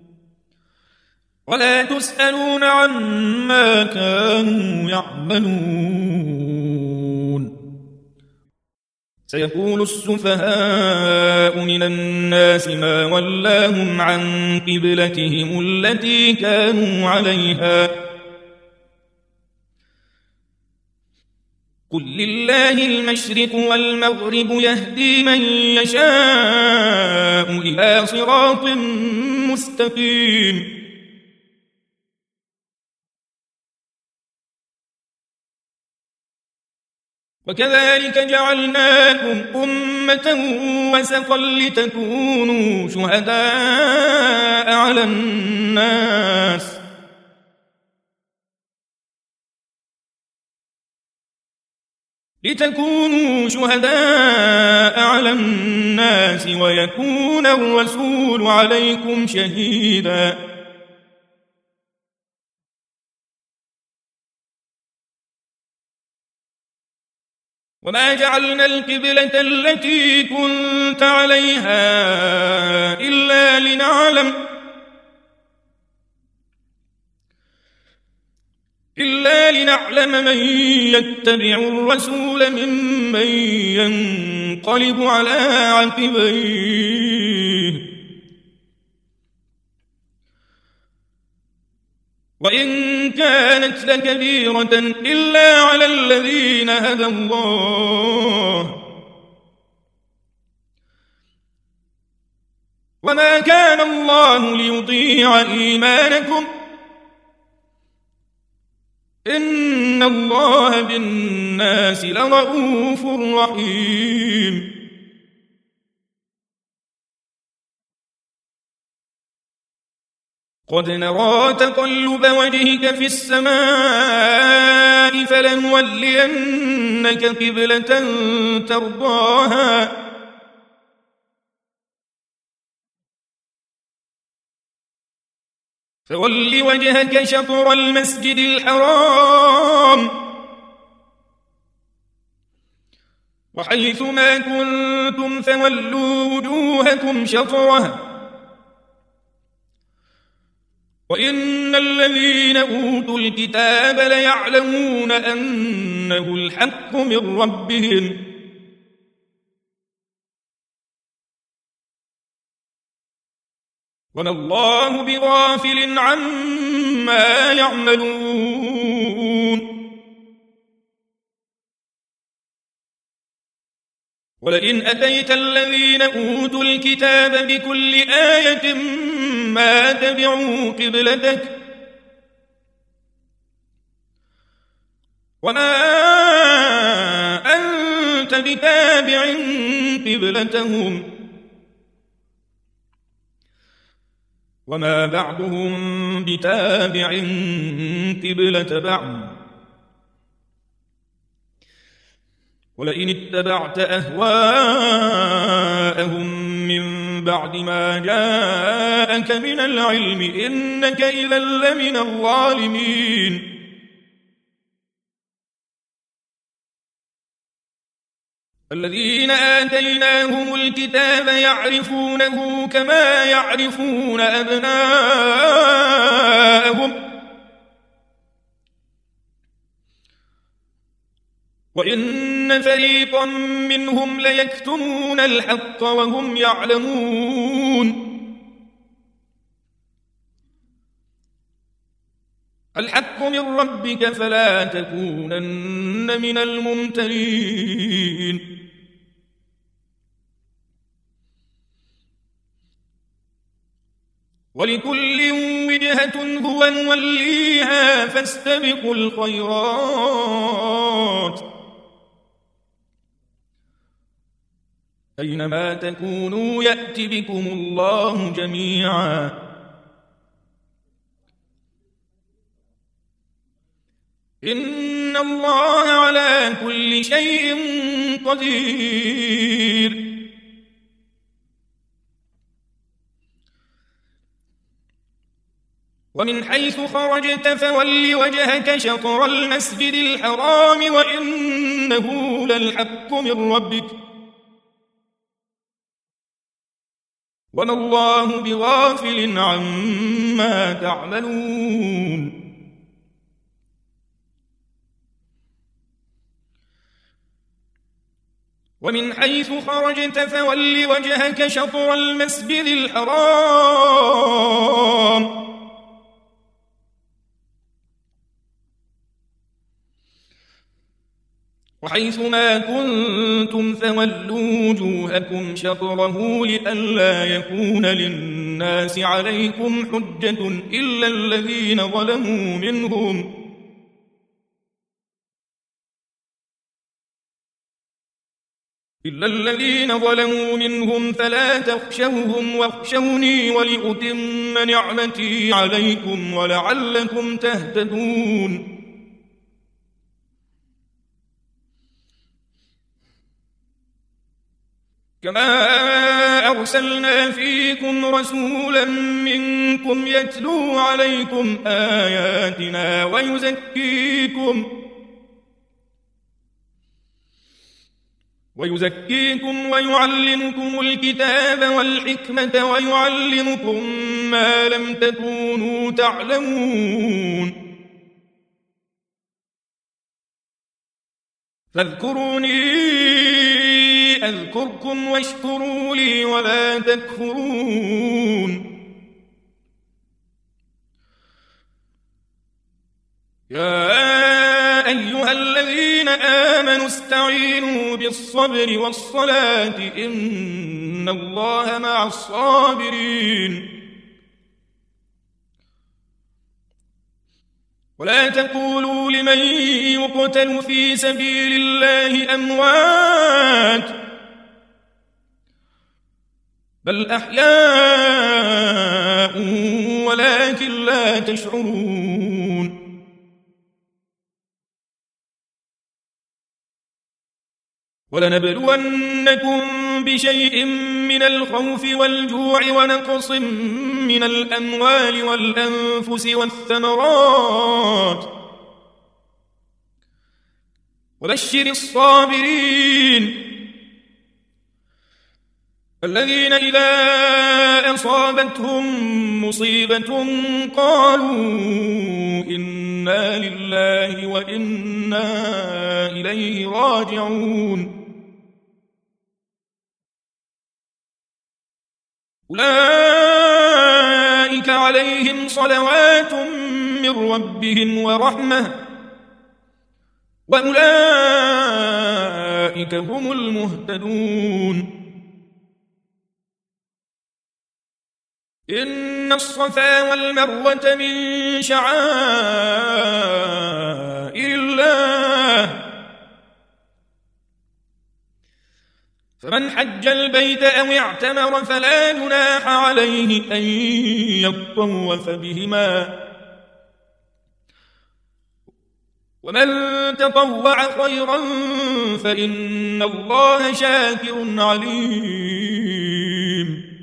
ولا تسألون عما كانوا يعملون. سيقول السفهاء من الناس ما ولاهم عن قبلتهم التي كانوا عليها قل لله المشرق والمغرب يهدي من يشاء إلى صراط مستقيم. وكذلك جعلناكم أمة وسطا لتكونوا شهداء على الناس ويكون الرسول عليكم شهيدا. وما جعلنا القبلة التي كنت عليها إلا لنعلم إلا لنعلم من يتبع الرسول ممن ينقلب على عقبيه وإن كانت لكبيرة إلا على الذين هدى الله وما كان الله ليضيع إيمانكم إن الله بالناس لرءوف رحيم قد نرى تقلب وجهك في السماء فلنولينك قبلة ترضاها فول وجهك شطر المسجد الحرام وحيث ما كنتم فولوا وجوهكم شطره وإن الذين أوتوا الكتاب ليعلمون أنه الحق من ربهم وما الله بغافل عما يعملون ولئن أتيت الذين أوتوا الكتاب بكل آية ما تبعوا قبلتك وما أنت بتابع قبلتهم وما بعضهم بتابع قبلة بعض ولئن اتبعت أهواءهم من بعد ما جاءك من العلم إنك إذا لمن الظالمين الذين آتيناهم الكتاب يعرفونه كما يعرفون أبناءهم وإن فريقا منهم ليكتمون الحق وهم يعلمون الحق من ربك فلا تكونن من الممترين ولكل وجهة هو موليها فاستبقوا الخيرات أينما تكونوا يأت بكم الله جميعا إن الله على كل شيء قدير ومن حيث خرجت فول وجهك شطر المسجد الحرام وإنه للحق من ربك وما الله بغافل عما تعملون ومن حيث خرجت فول وجهك شطر المسجد الحرام وحيث ما كنتم فولوا وجوهكم شطره لئلا يكون للناس عليكم حجة إلا الذين ظلموا منهم فلا تخشوهم واخشوني ولأتم نعمتي عليكم ولعلكم تهتدون كما أرسلنا فيكم رسولا منكم يتلو عليكم آياتنا ويزكيكم ويعلمكم الكتاب والحكمة ويعلمكم ما لم تكونوا تعلمون فاذكروني أذكركم واشكروا لي ولا تكفرون. يا أيها الذين آمنوا استعينوا بالصبر والصلاة إن الله مع الصابرين. ولا تقولوا لمن يقتل في سبيل الله أموات بل أحياء ولكن لا تشعرون. ولنبلونكم بشيء من الخوف والجوع ونقص من الأموال والأنفس والثمرات وبشر الصابرين الذين إذا أصابتهم مصيبة قالوا إنا لله وإنا إليه راجعون. أولئك عليهم صلوات من ربهم ورحمة وأولئك هم المهتدون. إن الصفا والمروة من شعائر الله فمن حج البيت أو اعتمر فلا جناح عليه أن يطوف بهما ومن تطوع خيرا فإن الله شاكر عليم.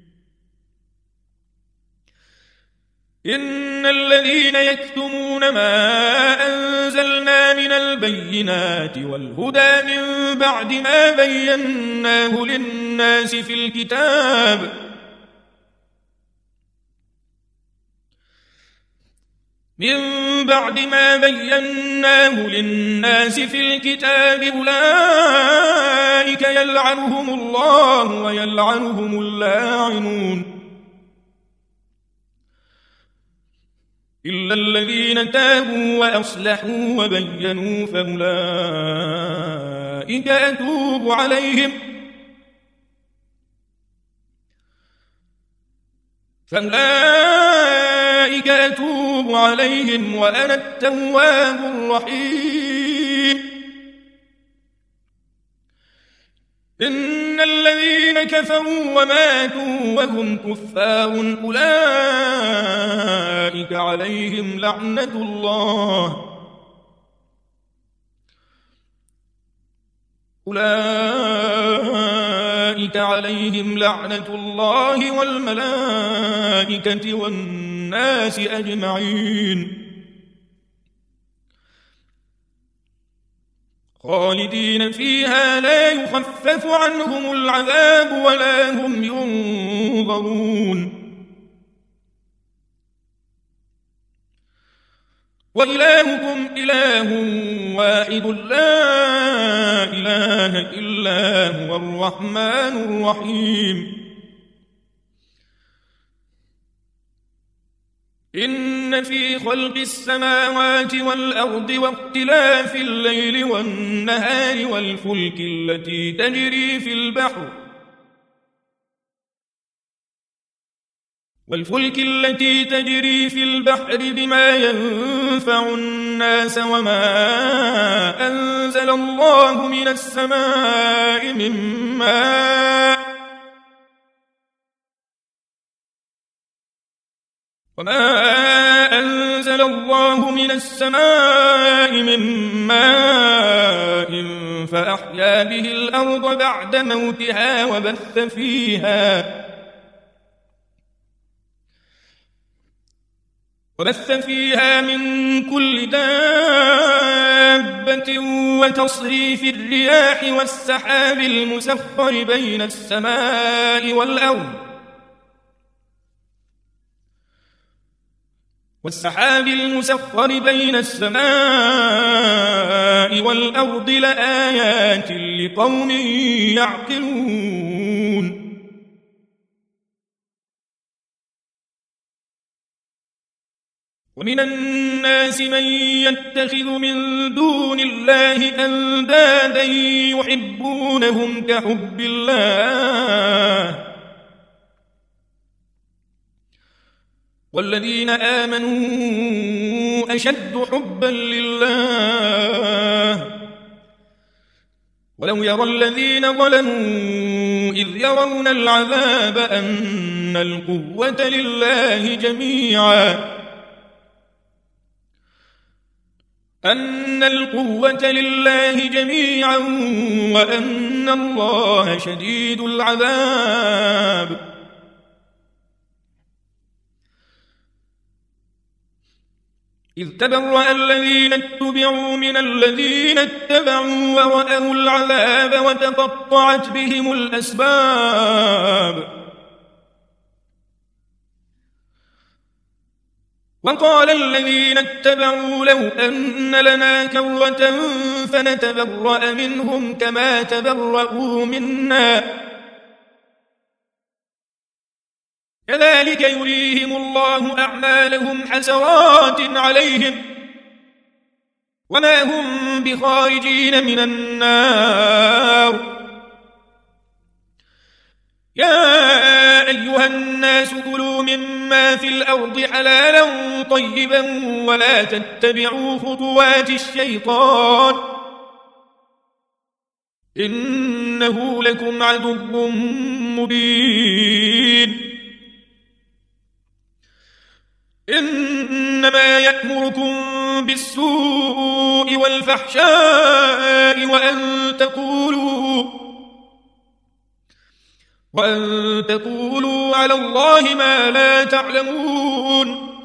إن الذين يكتمون ما أنزلنا من البينات والهدى من بعد ما بيناه للناس في الكتاب أولئك يلعنهم الله ويلعنهم اللاعنون إلا الذين تابوا وأصلحوا وبينوا فأولئك أتوب عليهم وأنا التواب الرحيم. إن الذين كفروا وماتوا وهم كفار أولئك عليهم لعنة الله والملائكة والناس أجمعين خالدين فيها لا يخفف عنهم العذاب ولا هم ينظرون. وإلهكم إله واحد لا إله إلا هو الرحمن الرحيم. إن في خلق السماوات والأرض واختلاف الليل والنهار والفلك التي تجري في البحر بما ينفع الناس وما أنزل الله من السماء من ماء فأحيا به الأرض بعد موتها وبث فيها من كل دابة وتصريف الرياح والسحاب المسخر بين السماء والأرض والسحاب المسخر بين السماء والأرض لآيات لقوم يعقلون ومن الناس من يتخذ من دون الله أندادا يحبونهم كحب الله والذين آمنوا أشد حبا لله ولو يرى الذين ظلموا إذ يرون العذاب أن القوة لله جميعا وأن الله شديد العذاب إذ تبرأ الذين اتبعوا من الذين اتبعوا ورأوا العذاب وتقطعت بهم الأسباب وقال الذين اتبعوا لو أن لنا كرة فنتبرأ منهم كما تبرأوا منا كذلك يريهم الله أعمالهم حسرات عليهم وما هم بخارجين من النار يا أيها الناس كلوا مما في الأرض حلالا طيبا ولا تتبعوا خطوات الشيطان إنه لكم عدو مبين إنما يأمركم بالسوء والفحشاء وأن تقولوا على الله ما لا تعلمون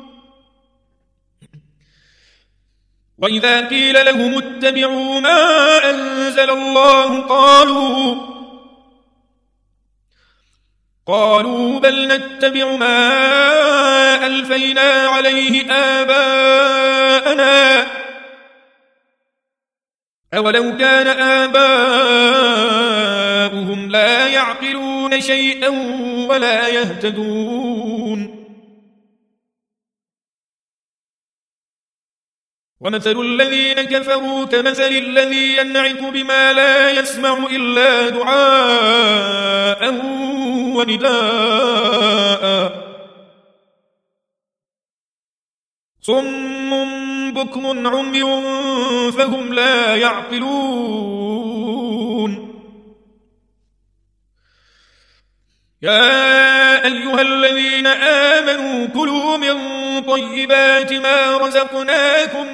وإذا قيل لهم اتبعوا ما أنزل الله قالوا بل نتبع ما ألفينا عليه آباءنا أولو كان آباؤهم لا يعقلون شيئا ولا يهتدون ومثل الذين كفروا كمثل الذي ينعق بما لا يسمع إلا دعاء ونداء صم بكم عمي فهم لا يعقلون يا أيها الذين آمنوا كلوا من طيبات ما رزقناكم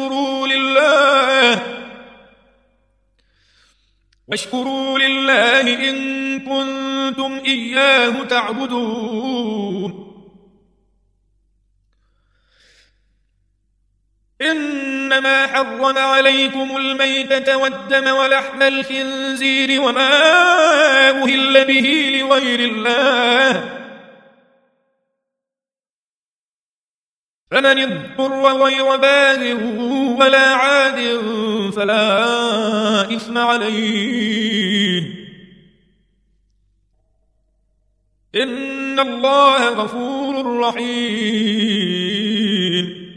واشكروا لله إن كنتم إياه تعبدون إنما حرم عليكم الميتة والدم ولحم الخنزير وما أهل به لغير الله فمن اضطر غير باغ ولا عاد فلا إثم عليه إن الله غفور رحيم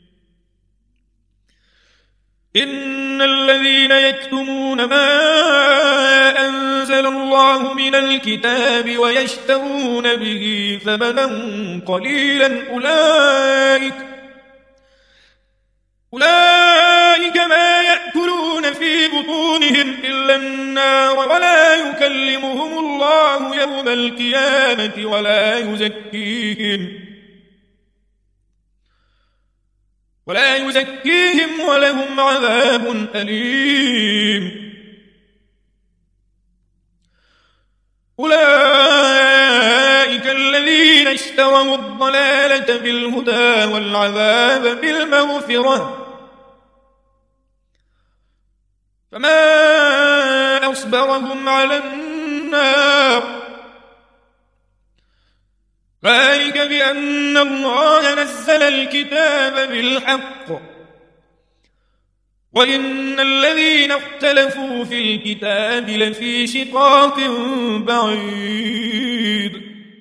إن الذين يكتمون ما أنزل الله من الكتاب ويشترون به ثمنا قليلا أولئك ما يأكلون في بطونهم إلا النار ولا يكلمهم الله يوم القيامة ولا يزكيهم ولهم عذاب أليم أولئك الذين اشتروا الضلالة بالهدى والعذاب بالمغفرة فما أصبرهم على النار ذلك بأن الله نزل الكتاب بالحق وإن الذين اختلفوا في الكتاب لفي شقاق بعيد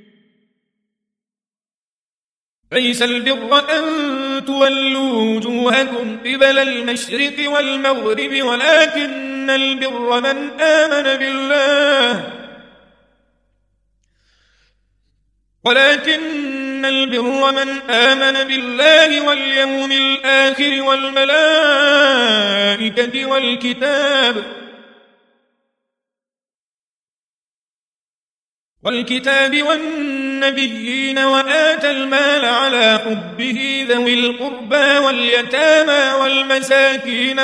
ليس البر أن تولوا وجوهكم قبل المشرق والمغرب ولكن البر من آمن بالله واليوم الآخر والملائكة والكتاب والنبيين وآتى المال على حبه ذوي القربى واليتامى والمساكين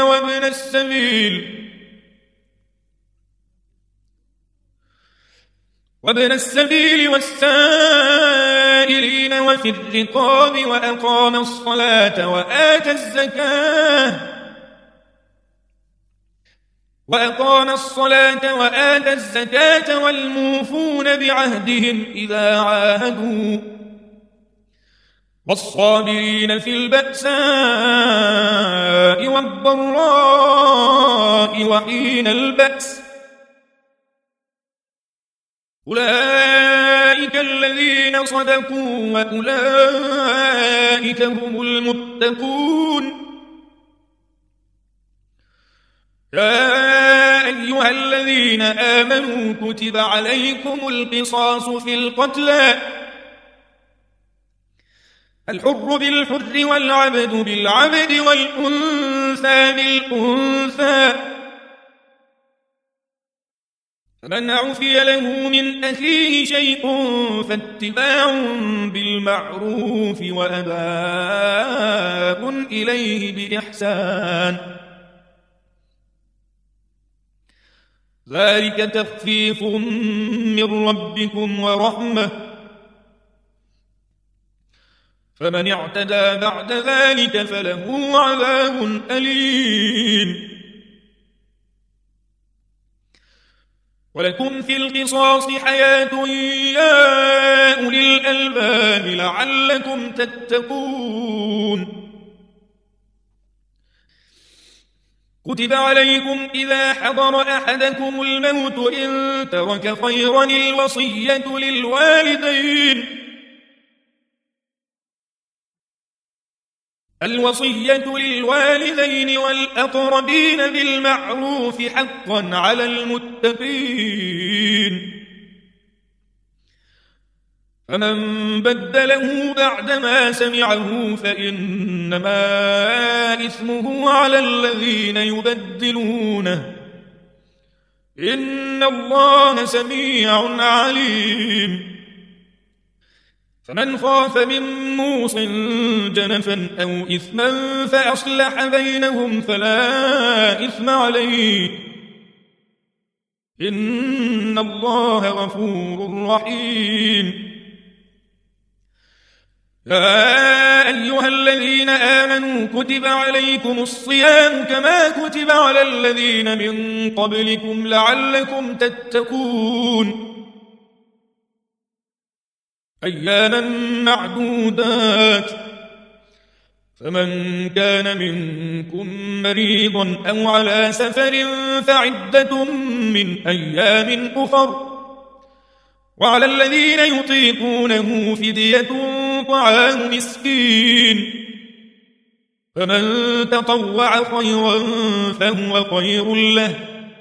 وابن السبيل والسائلين وفي الرقاب وأقام الصلاة وآتى الزكاة والموفون بعهدهم إذا عاهدوا والصابرين في البأساء والضراء وحين البأس أولئك الذين صدقوا وأولئك هم المتقون يا أيها الذين آمنوا كتب عليكم القصاص في القتلى الحر بالحر والعبد بالعبد والأنثى بالأنثى فمن عفي له من أخيه شيء فاتباع بالمعروف وأداء إليه بإحسان ذلك تخفيف من ربكم ورحمة فمن اعتدى بعد ذلك فله عذاب أليم ولكم في القصاص حياة يا أولي الألباب لعلكم تتقون كتب عليكم إذا حضر أحدكم الموت إن ترك خيرا الوصية للوالدين والأقربين بالمعروف حقا على المتقين فمن بدله بعدما سمعه فإنما إثمه على الذين يبدلونه إن الله سميع عليم فمن خاف من موص جنفا أو إثما فأصلح بينهم فلا إثم عليه إن الله غفور رحيم يا أيها الذين آمنوا كتب عليكم الصيام كما كتب على الذين من قبلكم لعلكم تتقون أياما معدودات فمن كان منكم مريضا أو على سفر فعدة من أيام أخر وعلى الذين يطيقونه فدية طعام مسكين فمن تطوع خيرا فهو خير له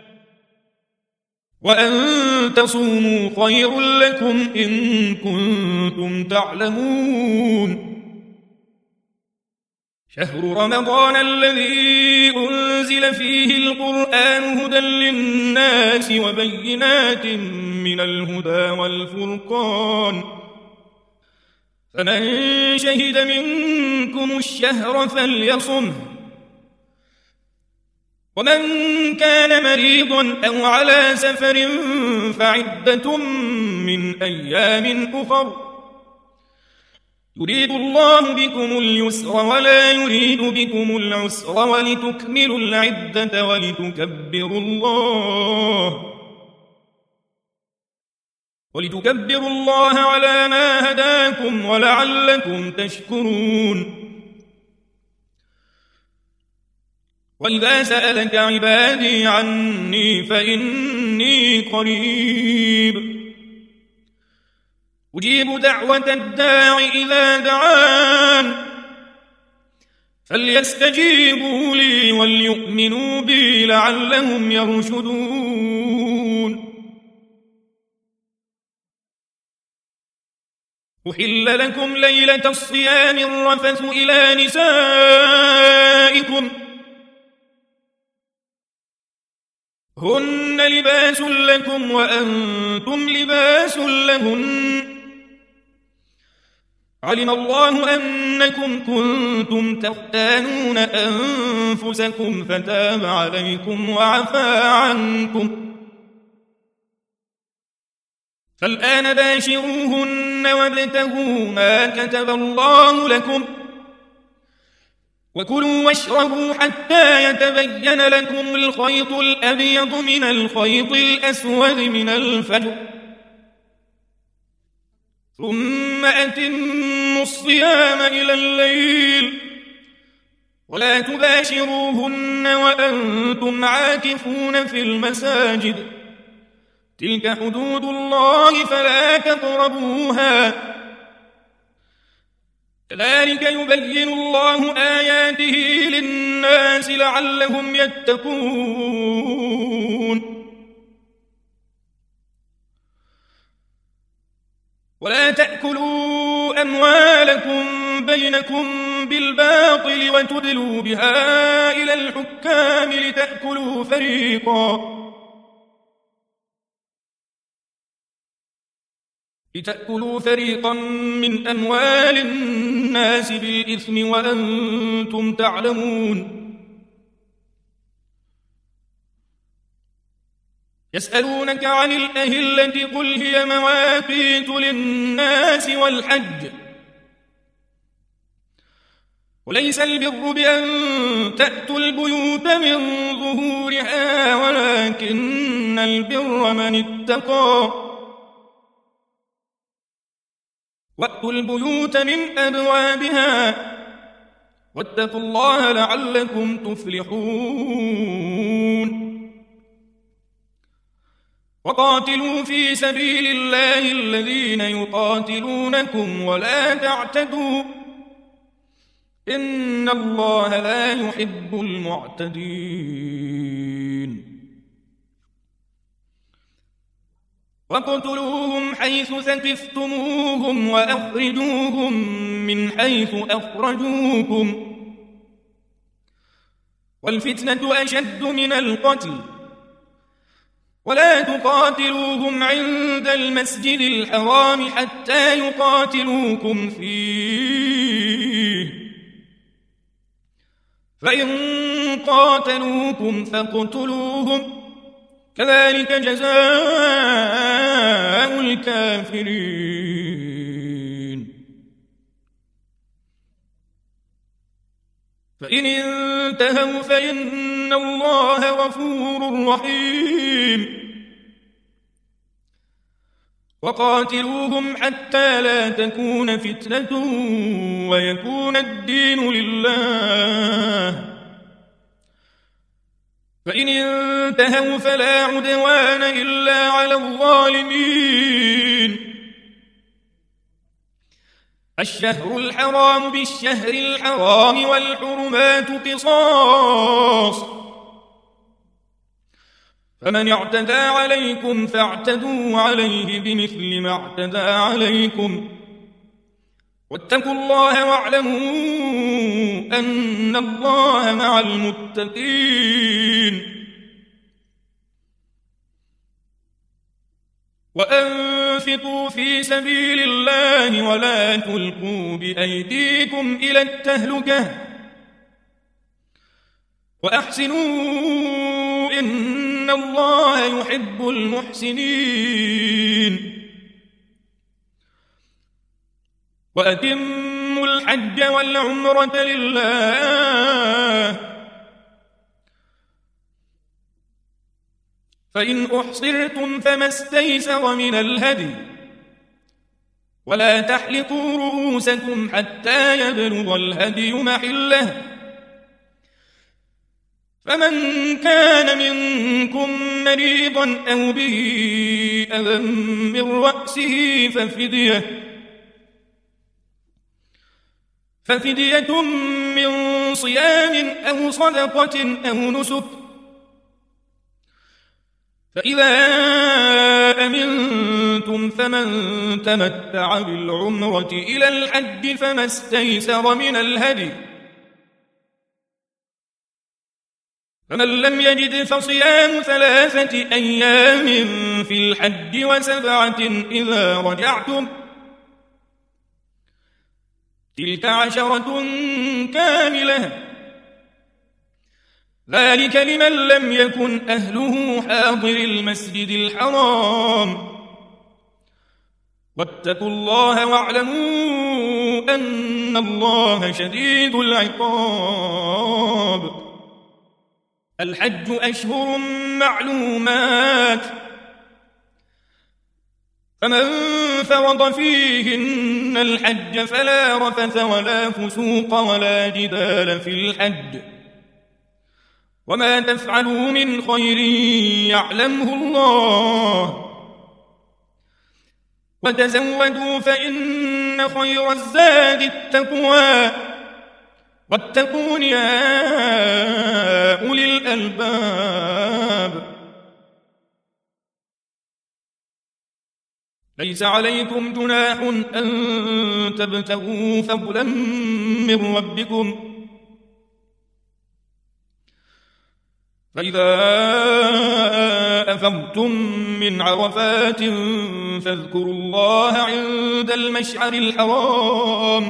وأن تصوموا خير لكم إن كنتم تعلمون شهر رمضان الذي أنزل فيه القرآن هدى للناس وبينات من الهدى والفرقان فمن شهد منكم الشهر فليصمه ومن كان مريضا أو على سفر فعدة من أيام أخر يريد الله بكم اليسر ولا يريد بكم العسر ولتكملوا العدة ولتكبروا الله ولتكبروا الله على ما هداكم ولعلكم تشكرون. وإذا سألك عبادي عني فإني قريب أجيب دعوة الداع إذا دعان فليستجيبوا لي وليؤمنوا بي لعلهم يرشدون. أحل لكم ليلة الصيام الرفث إلى نسائكم هن لباس لكم وأنتم لباس لهن علم الله أنكم كنتم تختانون أنفسكم فتاب عليكم وعفى عنكم فالآن باشروهن وابتغوا ما كتب الله لكم وكلوا واشربوا حتى يتبين لكم الخيط الأبيض من الخيط الأسود من الفجر ثم أتموا الصيام إلى الليل ولا تباشروهن وأنتم عاكفون في المساجد تلك حدود الله فلا تقربوها كذلك يبين الله آياته للناس لعلهم يتقون. ولا تأكلوا أموالكم بينكم بالباطل وتدلوا بها إلى الحكام لتأكلوا فريقا من أموال الناس بالإثم وأنتم تعلمون. يسألونك عن الأهلة قل هي مواقيت للناس والحج وليس البر بأن تأتوا البيوت من ظهورها ولكن البر من اتقى وأتوا البيوت من أبوابها واتقوا الله لعلكم تفلحون. وقاتلوا في سبيل الله الذين يقاتلونكم ولا تعتدوا إن الله لا يحب المعتدين. واقتلوهم حيث ثقفتموهم وأخرجوهم من حيث أخرجوكم والفتنة أشد من القتل ولا تقاتلوهم عند المسجد الحرام حتى يقاتلوكم فيه فإن قاتلوكم فاقتلوهم كذلك جزاء الكافرين. فإن انتهوا فإن الله غفور رحيم. وقاتلوهم حتى لا تكون فتنة ويكون الدين لله فإن انتهوا فلا عدوان إلا على الظالمين. الشهر الحرام بالشهر الحرام والحرمات قصاص فمن اعتدى عليكم فاعتدوا عليه بمثل ما اعتدى عليكم واتقوا الله واعلموا أن الله مع المتقين. وأنفقوا في سبيل الله ولا تلقوا بأيديكم إلى التهلكة وأحسنوا إن الله يحب المحسنين. وأتموا الحج والعمرة لله فإن أحصرتم فما استيسر من الهدي ولا تحلقوا رؤوسكم حتى يبلغ الهدي محله فمن كان منكم مريضا أو به أذى من رأسه ففدية من صيام أو صدقة أو نسك فإذا أمنتم فمن تمتع بالعمرة إلى الحج فما استيسر من الهدي فمن لم يجد فصيام 3 أيام في الحج و7 إذا رجعتم تلك 10 كاملة ذلك لمن لم يكن أهله حاضر المسجد الحرام واتقوا الله واعلموا أن الله شديد العقاب الحج أشهر معلومات فمن فرض فيهن الحج فلا رفث ولا فسوق ولا جدال في الحج وما تفعلوا من خير يعلمه الله وتزودوا فإن خير الزاد التقوى واتقون يا أولي الألباب ليس عليكم جناح أن تبتغوا فضلا من ربكم فإذا أفضتم من عرفات فاذكروا الله عند المشعر الحرام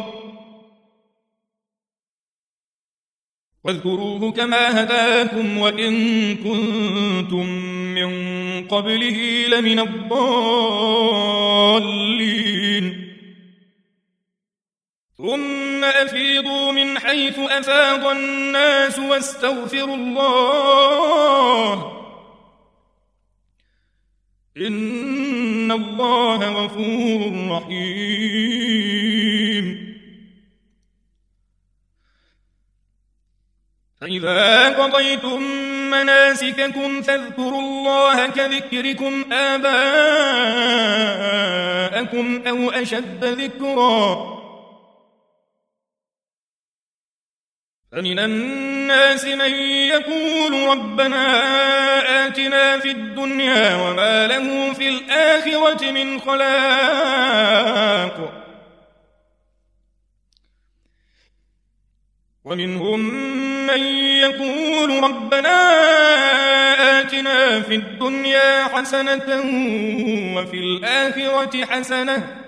واذكروه كما هداكم وإن كنتم من قبله لمن الضالين ثم أفيضوا من حيث أفاض الناس واستغفروا الله إن الله غفور رحيم فإذا قضيتم مناسككم فاذكروا الله كذكركم آباءكم أو أشد ذكرا فمن الناس من يقول ربنا آتنا في الدنيا وما له في الآخرة من خلاق ومنهم من يقول ربنا آتنا في الدنيا حسنة وفي الآخرة حسنة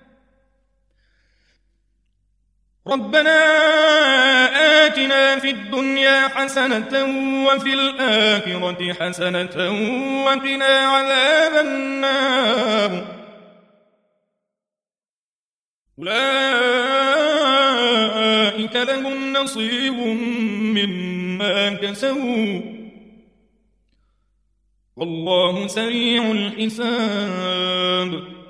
ربنا آتنا في الدنيا حسنة وفي الآخرة حسنة وقنا عذاب النار أولئك لهم نصيب مما كسبوا والله سريع الحساب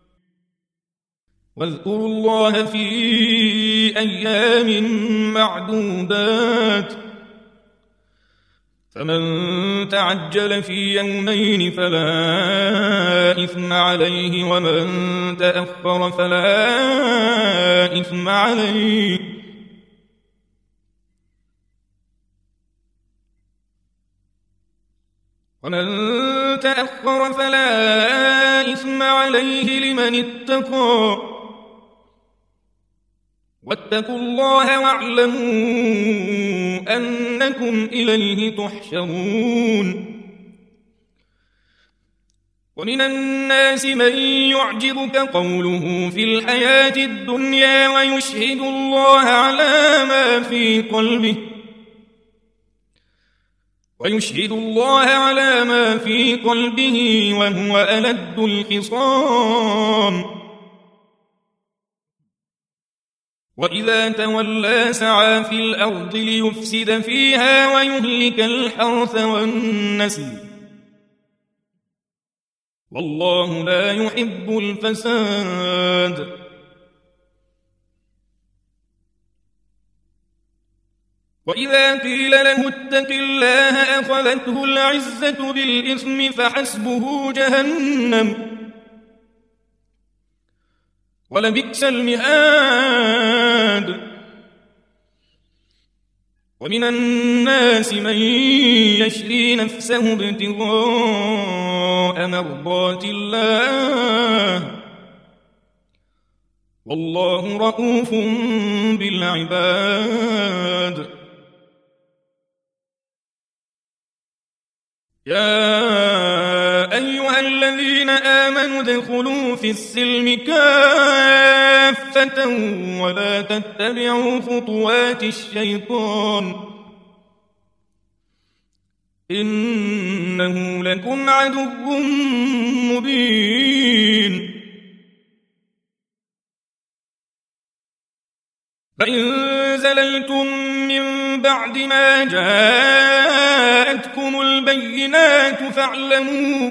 واذكروا الله في أيام معدودات فمن تعجل في يومين فلا إثم عليه ومن تأخر فلا إثم عليه إثم عليه لمن اتقى واتقوا الله واعلموا أنكم إليه تحشرون ومن الناس من يعجبك قوله في الحياة الدنيا ويشهد الله على ما في قلبه وهو ألد الخصام وإذا تولى سعى في الأرض ليفسد فيها ويهلك الحرث والنسل والله لا يحب الفساد. وإذا قيل له اتق الله أخذته العزة بالإثم فحسبه جهنم ولبئس المهاد. ومن الناس من يشري نفسه ابتغاء مرضات الله والله رؤوف بالعباد. يا أيها الذين آمنوا ادخلوا في السلم كافة ولا تتبعوا خطوات الشيطان إنه لكم عدو مبين. فإن زللتم من بعد ما جاءتكم البينات فاعلموا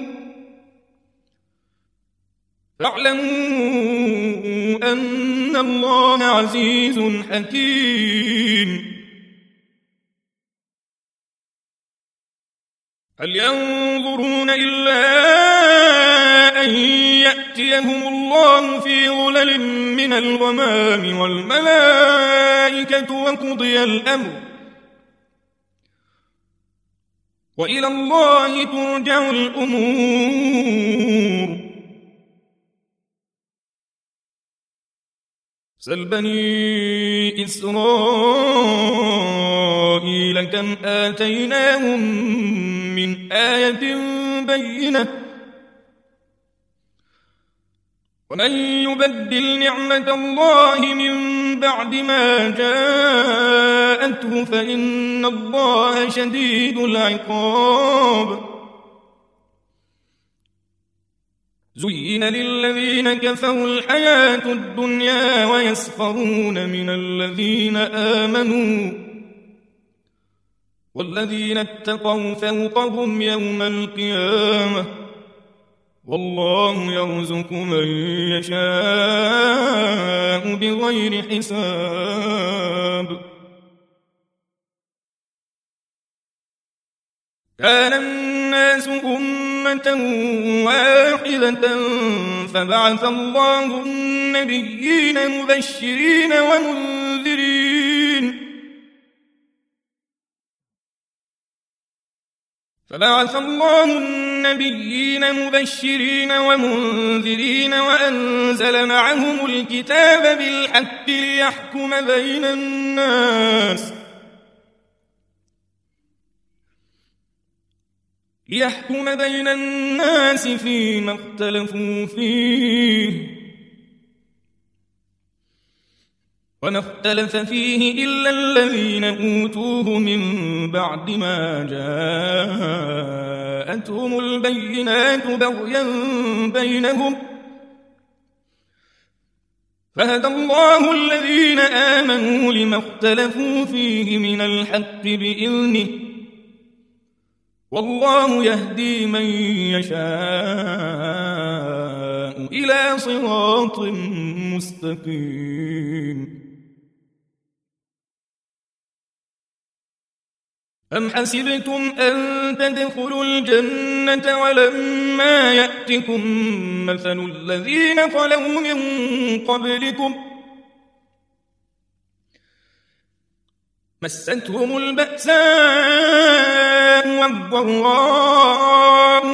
أن الله عزيز حكيم. هل ينظرون إلا أن يأتيهم الله في ظلل من الغمام والملائكة وقضي الأمر وإلى الله ترجع الأمور. سل بني إسرائيل كم آتيناهم من آية بينة ومن يبدل نعمة الله من بعد ما جاءته فإن الله شديد العقاب. زين للذين كفروا الحياة الدنيا ويسخرون من الذين آمنوا والذين اتقوا فوقهم يوم القيامة والله يرزق من يشاء بغير حساب. كان الناس أمة واحدة فبعث الله النبيين مبشرين ومنذرين وأنزل معهم الكتاب بالحق ليحكم بين الناس فيما اختلفوا فيه وما اختلف فيه إلا الذين أوتوه من بعد ما جاءتهم البينات بغيا بينهم فهدى الله الذين آمنوا لما اختلفوا فيه من الحق بإذنه والله يهدي من يشاء إلى صراط مستقيم. أم حسبتم أن تدخلوا الجنة ولما يأتكم مثل الذين خلوا من قبلكم مستهم البأساء والضراء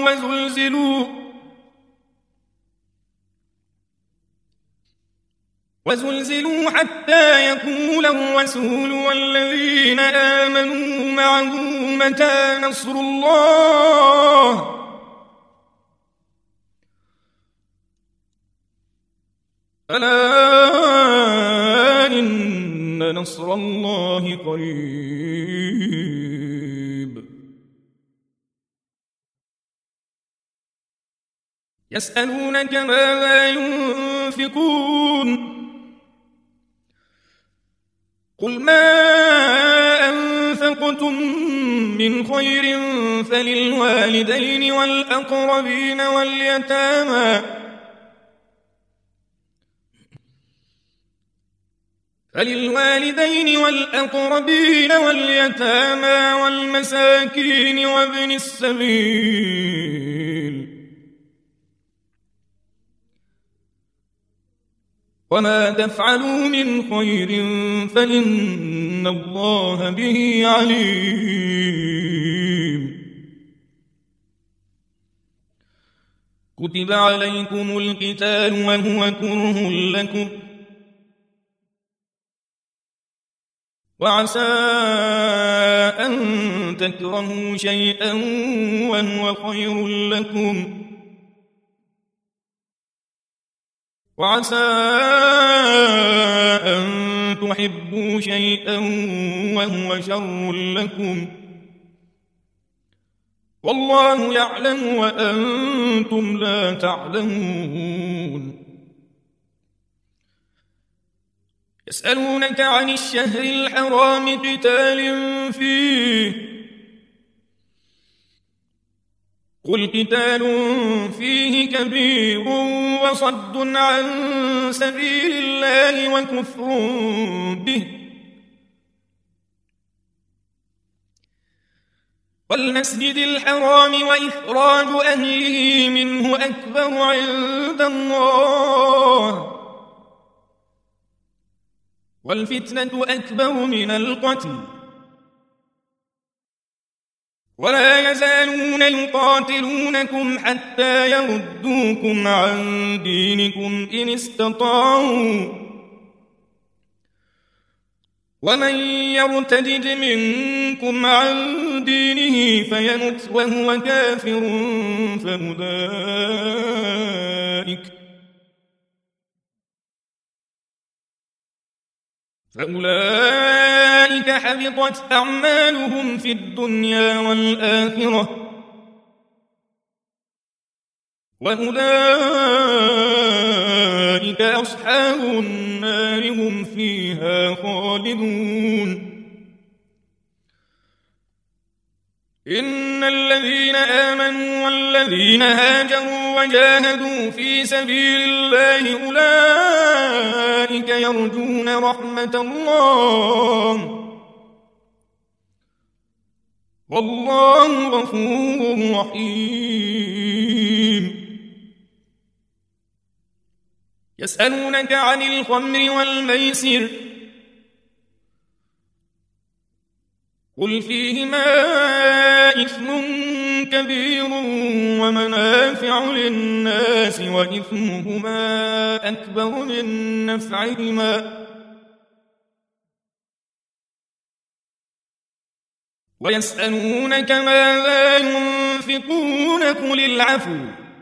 وزلزلوا حتى يقول الرسول والذين آمنوا معه متى نصر الله ألا إن نصر الله قريب. يسألونك ماذا ينفقون قل ما أنفقتم أنفقتم من خير فللوالدين والأقربين واليتامى والمساكين وابن السبيل وما تفعلوا من خير فإن الله به عليم. كتب عليكم القتال وهو كره لكم وعسى أن تكرهوا شيئا وهو خير لكم وعسى أن تحبوا شيئا وهو شر لكم والله يعلم وأنتم لا تعلمون. يسألونك عن الشهر الحرام قتال فيه قل قتال فيه كبير وصد عن سبيل الله وكفر به والمسجد الحرام وإخراج أهله منه أكبر عند الله والفتنة أكبر من القتل ولا يزالون يقاتلونكم حتى يردوكم عن دينكم إن استطاعوا ومن يرتد منكم عن دينه فيمت وهو كافر فأولئك حبطت أعمالهم في الدنيا والآخرة وأولئك أصحاب النار هم فيها خالدون. إن الذين آمنوا والذين هاجروا وجاهدوا في سبيل الله أولئك يرجون رحمة الله والله غفور رحيم. يسألونك عن الخمر والميسر قل فيهما إثم كبير ومنافع للناس وإثمهما أكبر من نفعهما ويسألونك ماذا ينفقون قل العفو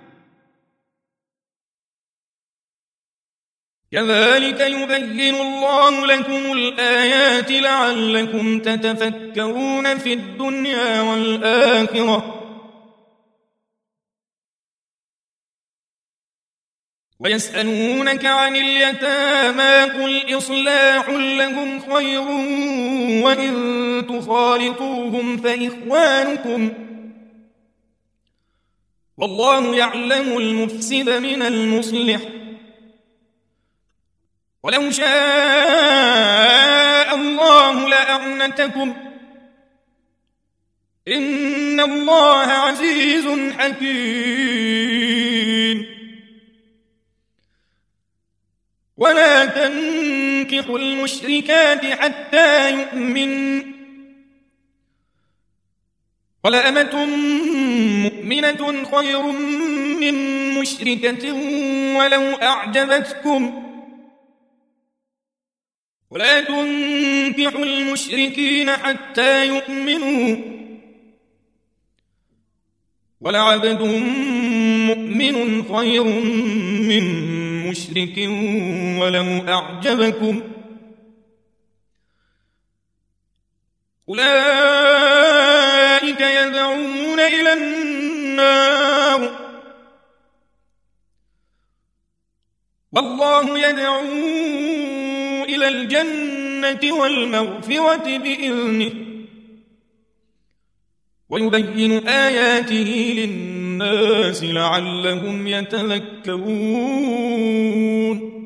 كذلك يبين الله لكم الآيات لعلكم تتفكرون في الدنيا والآخرة. ويسألونك عن اليتامى قل إصلاح لهم خير وإن تخالطوهم فإخوانكم والله يعلم المفسد من المصلح ولو شاء الله لأعنتكم إن الله عزيز حكيم. ولا تنكحوا المشركات حتى يؤمن ولأمة مؤمنة خير من مشركة ولو أعجبتكم ولا تنكحوا المشركين حتى يؤمنوا ولعبد مؤمن خير من مشرك ولو أعجبكم أولئك يدعون إلى النار والله يدعو إلى الجنة والمغفرة بإذنه ويبين آياته للناس لعلهم يتذكرون.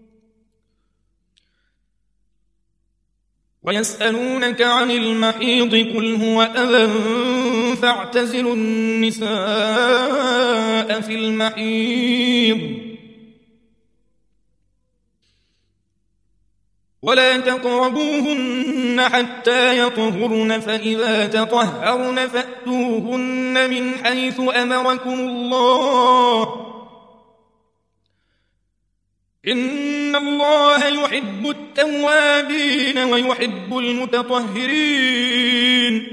ويسألونك عن المحيض قل هو أذى فاعتزلوا النساء في المحيض ولا تقربوهن حتى يطهرن فإذا تطهرن فأتوهن من حيث أمركم الله إن الله يحب التوابين ويحب المتطهرين.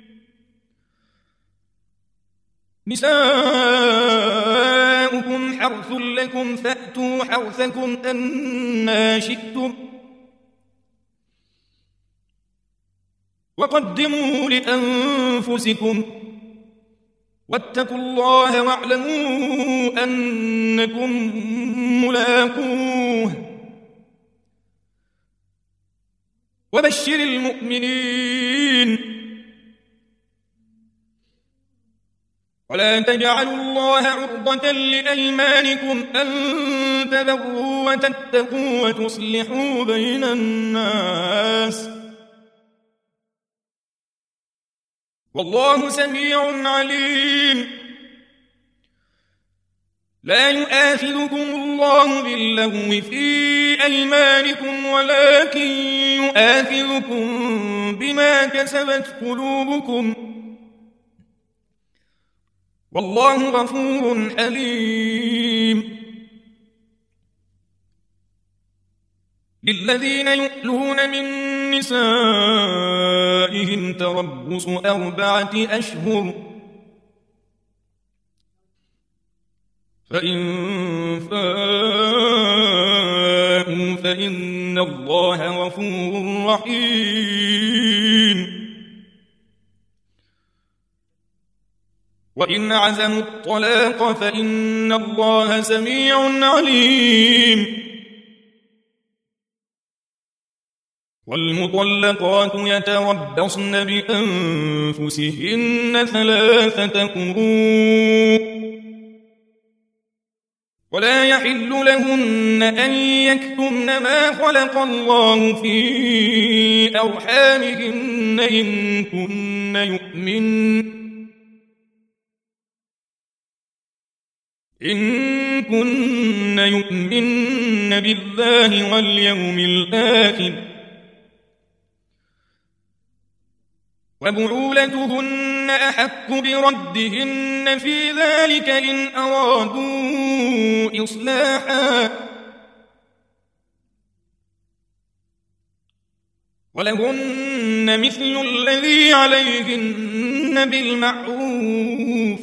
نساؤكم حرث لكم فأتوا حرثكم أنى شئتم وقدموا لأنفسكم واتقوا الله واعلموا أنكم ملاقوه وبشر المؤمنين. ولا تجعلوا الله عرضة لأيمانكم أن تبروا وتتقوا وتصلحوا بين الناس والله سميع عليم. لا يؤاخذكم الله باللغو في أيمانكم ولكن يؤاخذكم بما كسبت قلوبكم والله غفور حليم. للذين يؤلون من نسائهم تربص 4 أشهر فإن فاءوا فإن الله غفور رحيم. وإن عزموا الطلاق فإن الله سميع عليم. والمطلقات يتربصن بأنفسهن 3 قروء ولا يحل لهن أن يكتمن ما خلق الله في أرحامهن إن كن يؤمن بالله واليوم الآخر وبعولتهن أحق بردهن في ذلك إن أرادوا إصلاحا ولهن مثل الذي عليهن بالمعروف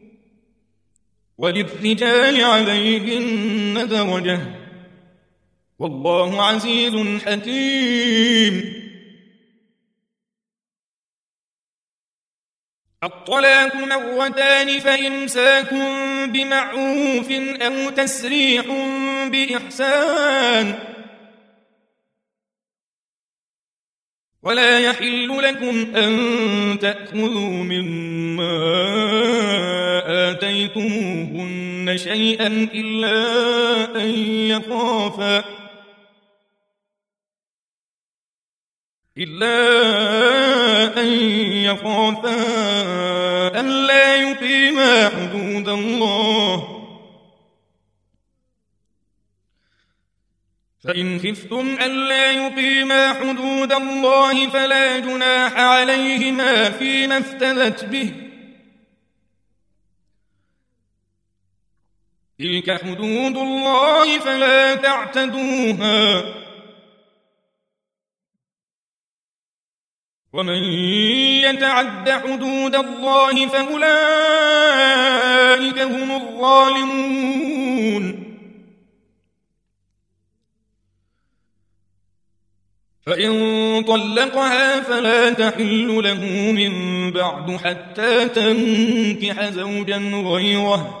وللرجال عليهن درجة والله عزيز حكيم. الطلاق 2 فإمساك بمعروف أو تسريح بإحسان ولا يحل لكم أن تأخذوا مما آتيتموهن شيئا إلا أن يخافا ألا يقيما حدود الله فإن خفتم ألا يقيما حدود الله فلا جناح عليهما فيما افتدت به تلك حدود الله فلا تعتدوها ومن يتعد حدود الله فأولئك هم الظالمون. فإن طلقها فلا تحل له من بعد حتى تنكح زوجا غيره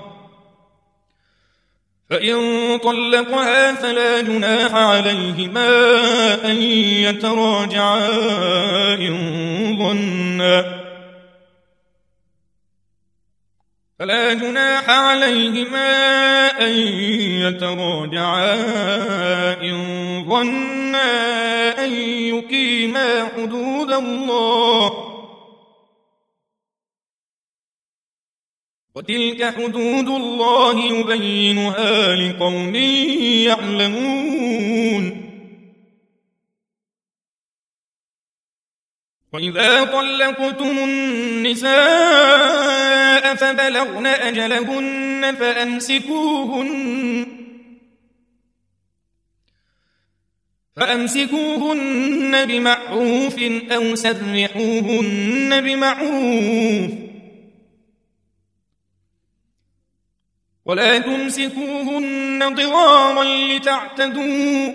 فإن طلقها فلا جناح عليهما أن يتراجعا إن ظنا فلا جناح عليهما أن يتراجعا إن ظنا أن يقيما حدود الله، وتلك حدود الله يبينها لقوم يعلمون. وإذا طلقتم النساء فبلغن أجلهن فأمسكوهن بمعروف أو سرحوهن بمعروف، ولا تمسكوهن ضرارا لتعتدوا،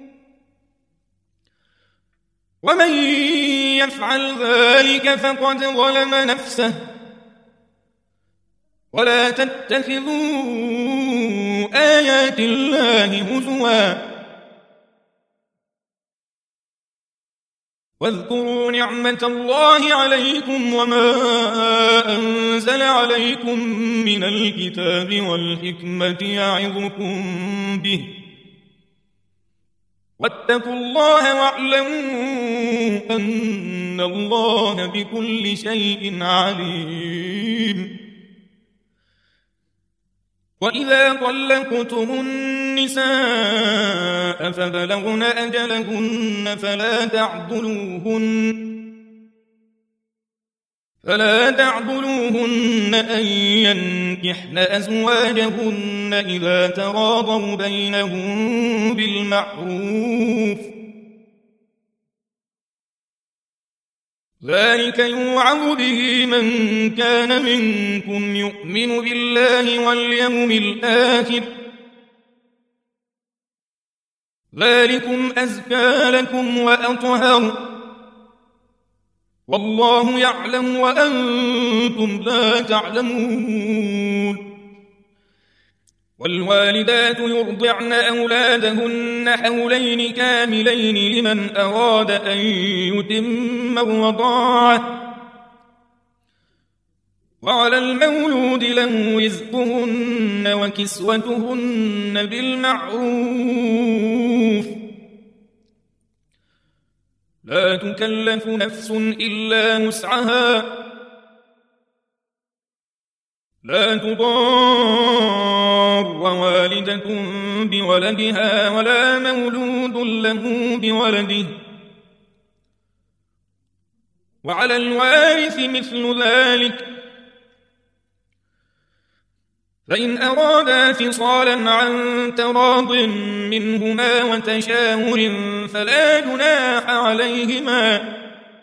ومن يفعل ذلك فقد ظلم نفسه. ولا تتخذوا آيات الله هزوا، واذكروا نعمة الله عليكم وما أنزل عليكم من الكتاب والحكمة يعظكم به، واتقوا الله واعلموا أن الله بكل شيء عليم. وإذا طلقتم النساء فبلغن أجلهن فلا تعضلوهن أن ينكحن أزواجهن إذا تراضوا بينهم بالمعروف، ذلك يوعظ به من كان منكم يؤمن بالله واليوم الآخر، ذلكم أزكى لكم وأطهر، والله يعلم وأنتم لا تعلمون. والوالدات يرضعن أولادهن حولين كاملين لمن أراد أن يتم الرضاعة، وعلى المولود له رزقهن وكسوتهن بالمعروف، لا تكلف نفس إلا وسعها، لا تضار والدة بولدها ولا مولود له بولده، وعلى الوارث مثل ذلك، فإن أرادا فصالا عن تراض منهما وتشاور فلا جناح عليهما.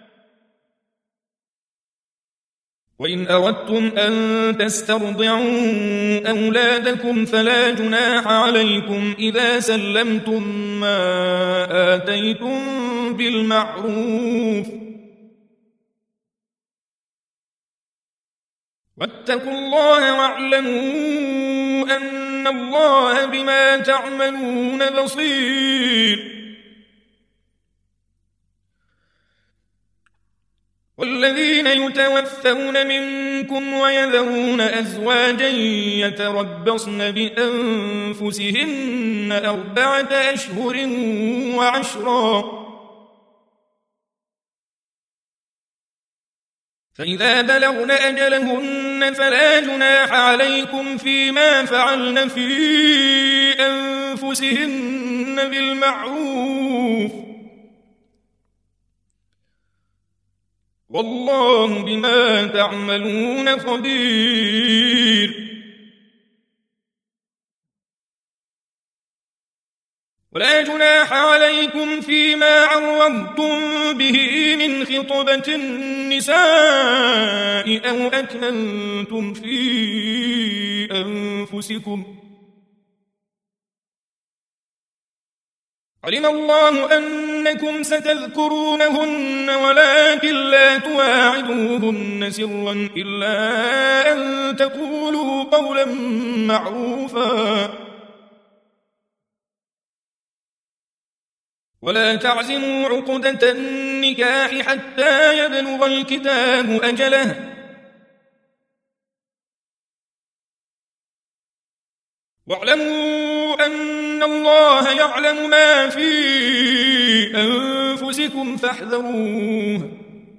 وإن أردتم أن تسترضعوا أولادكم فلا جناح عليكم إذا سلمتم ما آتيتم بالمعروف، واتقوا الله واعلموا أن الله بما تعملون بصير. والذين يتوفون منكم ويذرون أزواجا يتربصن بأنفسهن 4 أشهر وعشرا، فإذا بلغن أجلهن فلا جناح عليكم فيما فعلن في أنفسهن بالمعروف، والله بما تعملون خبير. ولا جناح عليكم فيما عرضتم به من خطبة النساء أو أكننتم في أنفسكم، علم الله أنكم ستذكرونهن ولكن لا تواعدوهن سرا إلا أن تقولوا قولا معروفا، ولا تعزموا عقدة النكاح حتى يبلغ الكتاب أجله، واعلموا أن الله يعلم ما في أنفسكم فاحذروه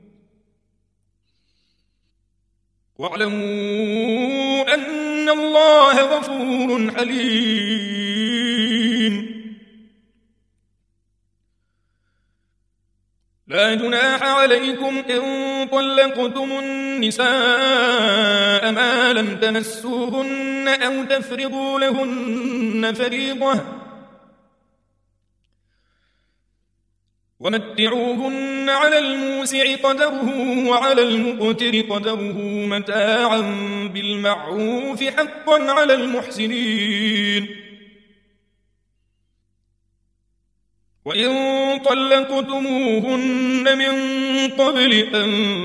واعلموا أن الله غفور حليم لا جناح عليكم إن طلقتم النساء ما لم تمسوهن أو تفرضوا لهن فريضة ومتعوهن على الموسع قدره وعلى المقتر قدره متاعا بالمعروف حقا على المحسنين وإن طلقتموهن من قبل أن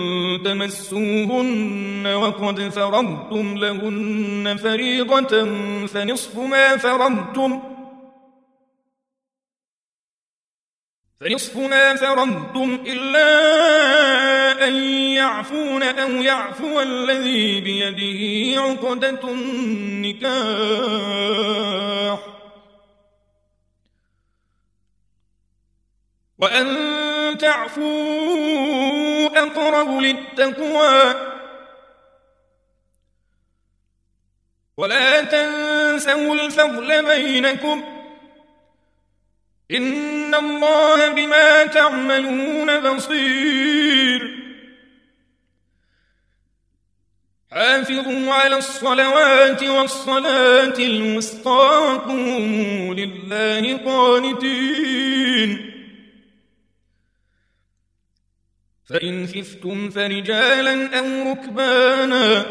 تمسوهن وقد فرضتم لهن فريضة فنصف ما فرضتم إلا أن يعفون أو يعفو الذي بيده عقدة النكاح وأن تعفوا أقرب للتقوى ولا تنسوا الفضل بينكم إن الله بما تعملون بصير حافظوا على الصلوات والصلاة الوسطى وقوموا لله قانتين فإن خفتم فرجالا أو ركبانا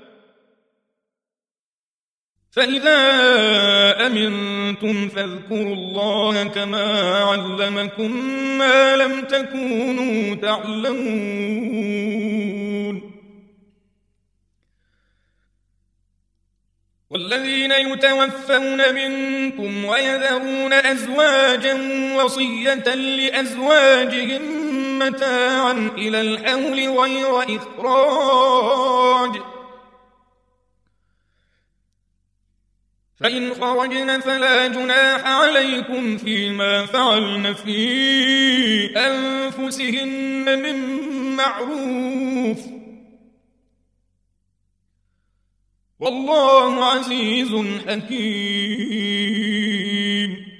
فإذا أمنتم فاذكروا الله كما علمكم ما لم تكونوا تعلمون والذين يتوفون منكم ويذرون أزواجا وصية لأزواجهم متاعا إلى الحول غير إخراج فإن خرجن فلا جناح عليكم فيما فعلن في أنفسهن من معروف والله عزيز حكيم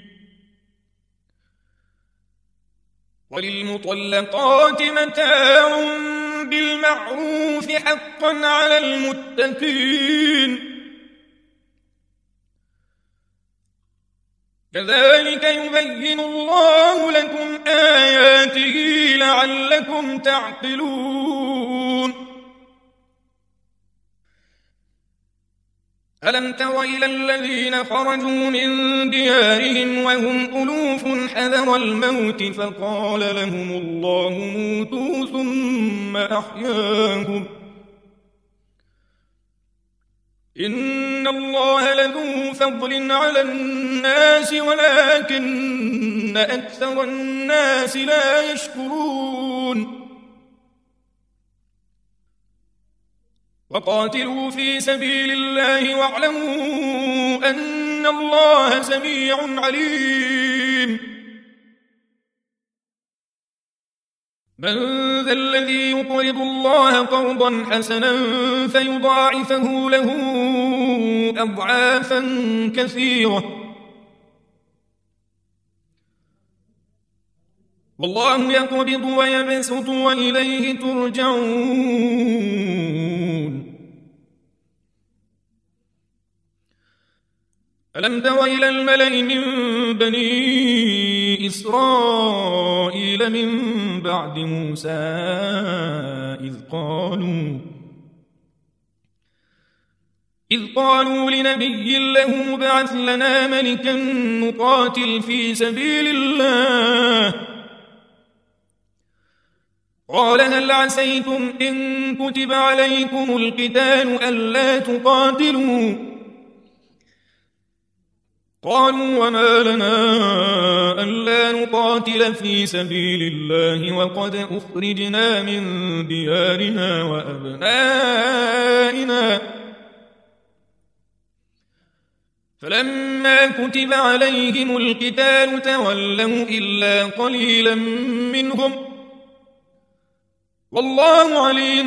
وللمطلقات متاع بالمعروف حقا على المتقين كذلك يبين الله لكم آياته لعلكم تعقلون ألم تر إلى الذين خرجوا من ديارهم وهم ألوف حذر الموت فقال لهم الله موتوا ثم أحياهم إن الله لذو فضل على الناس ولكن أكثر الناس لا يشكرون وقاتلوا في سبيل الله واعلموا أن الله سميع عليم من ذا الذي يقرض الله قرضا حسنا فيضاعفه له أضعافا كثيرة والله يقبض ويبسط وإليه ترجعون ألم تر إلى الملأ من بني إسرائيل من بعد موسى إذ قالوا لنبي له ابعث لنا ملكا نقاتل في سبيل الله قال هل عسيتم إن كتب عليكم القتال ألا تقاتلوا قالوا وما لنا ألا نقاتل في سبيل الله وقد أخرجنا من ديارنا وأبنائنا فلما كتب عليهم القتال تولوا إلا قليلا منهم والله عليم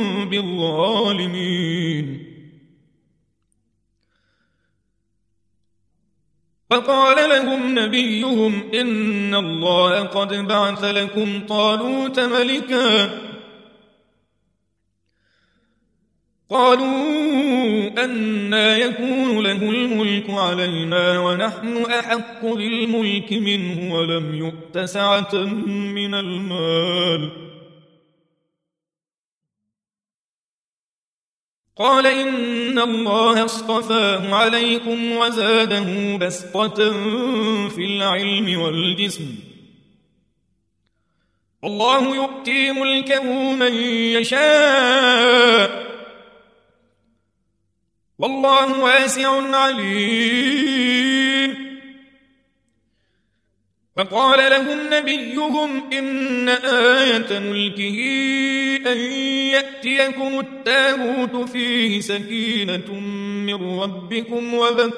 بالظالمين. وقال لهم نبيهم إن الله قد بعث لكم طالوت ملكا قالوا أنى يكون له الملك علينا ونحن أحق بالملك منه ولم يؤت سعة من المال قال إن الله اصطفاه عليكم وزاده بسطة في العلم والجسم والله يؤتي ملكه من يشاء والله واسع عليم. فقال لهم نبيهم إن آية ملكه أن يأتيكم التابوت فيه سكينة من ربكم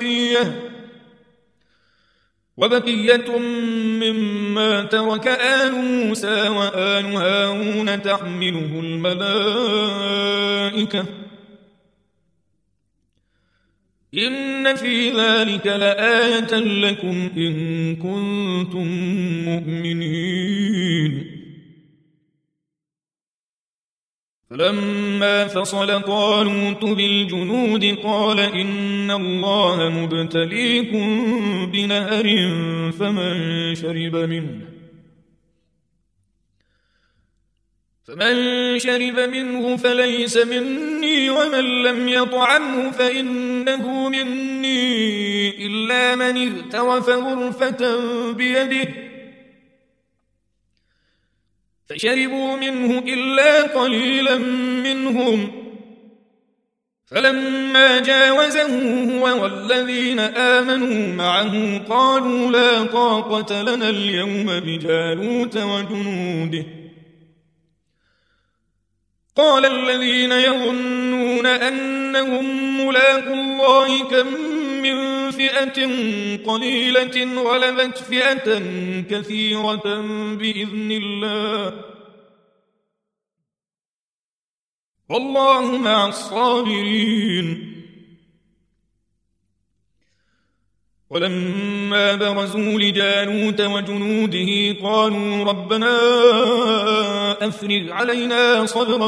وبقية مما ترك آل موسى وآل هارون تحمله الملائكة إن في ذلك لآية لكم إن كنتم مؤمنين. فلما فصل طالوت بالجنود قال إن الله مبتليكم بنهر فمن شرب منه فليس مني ومن لم يطعمه فإنه مني إلا من اغترف غرفة بيده فشربوا منه إلا قليلا منهم فلما جاوزه هو والذين آمنوا معه قالوا لا طاقة لنا اليوم بجالوت وجنوده قال الذين يظنون أنهم ملاقو الله كم من فئة قليلة غلبت فئة كثيرة بإذن الله والله مع الصابرين. ولما برزوا لجالوت وجنوده قالوا ربنا أفرغ علينا صبرا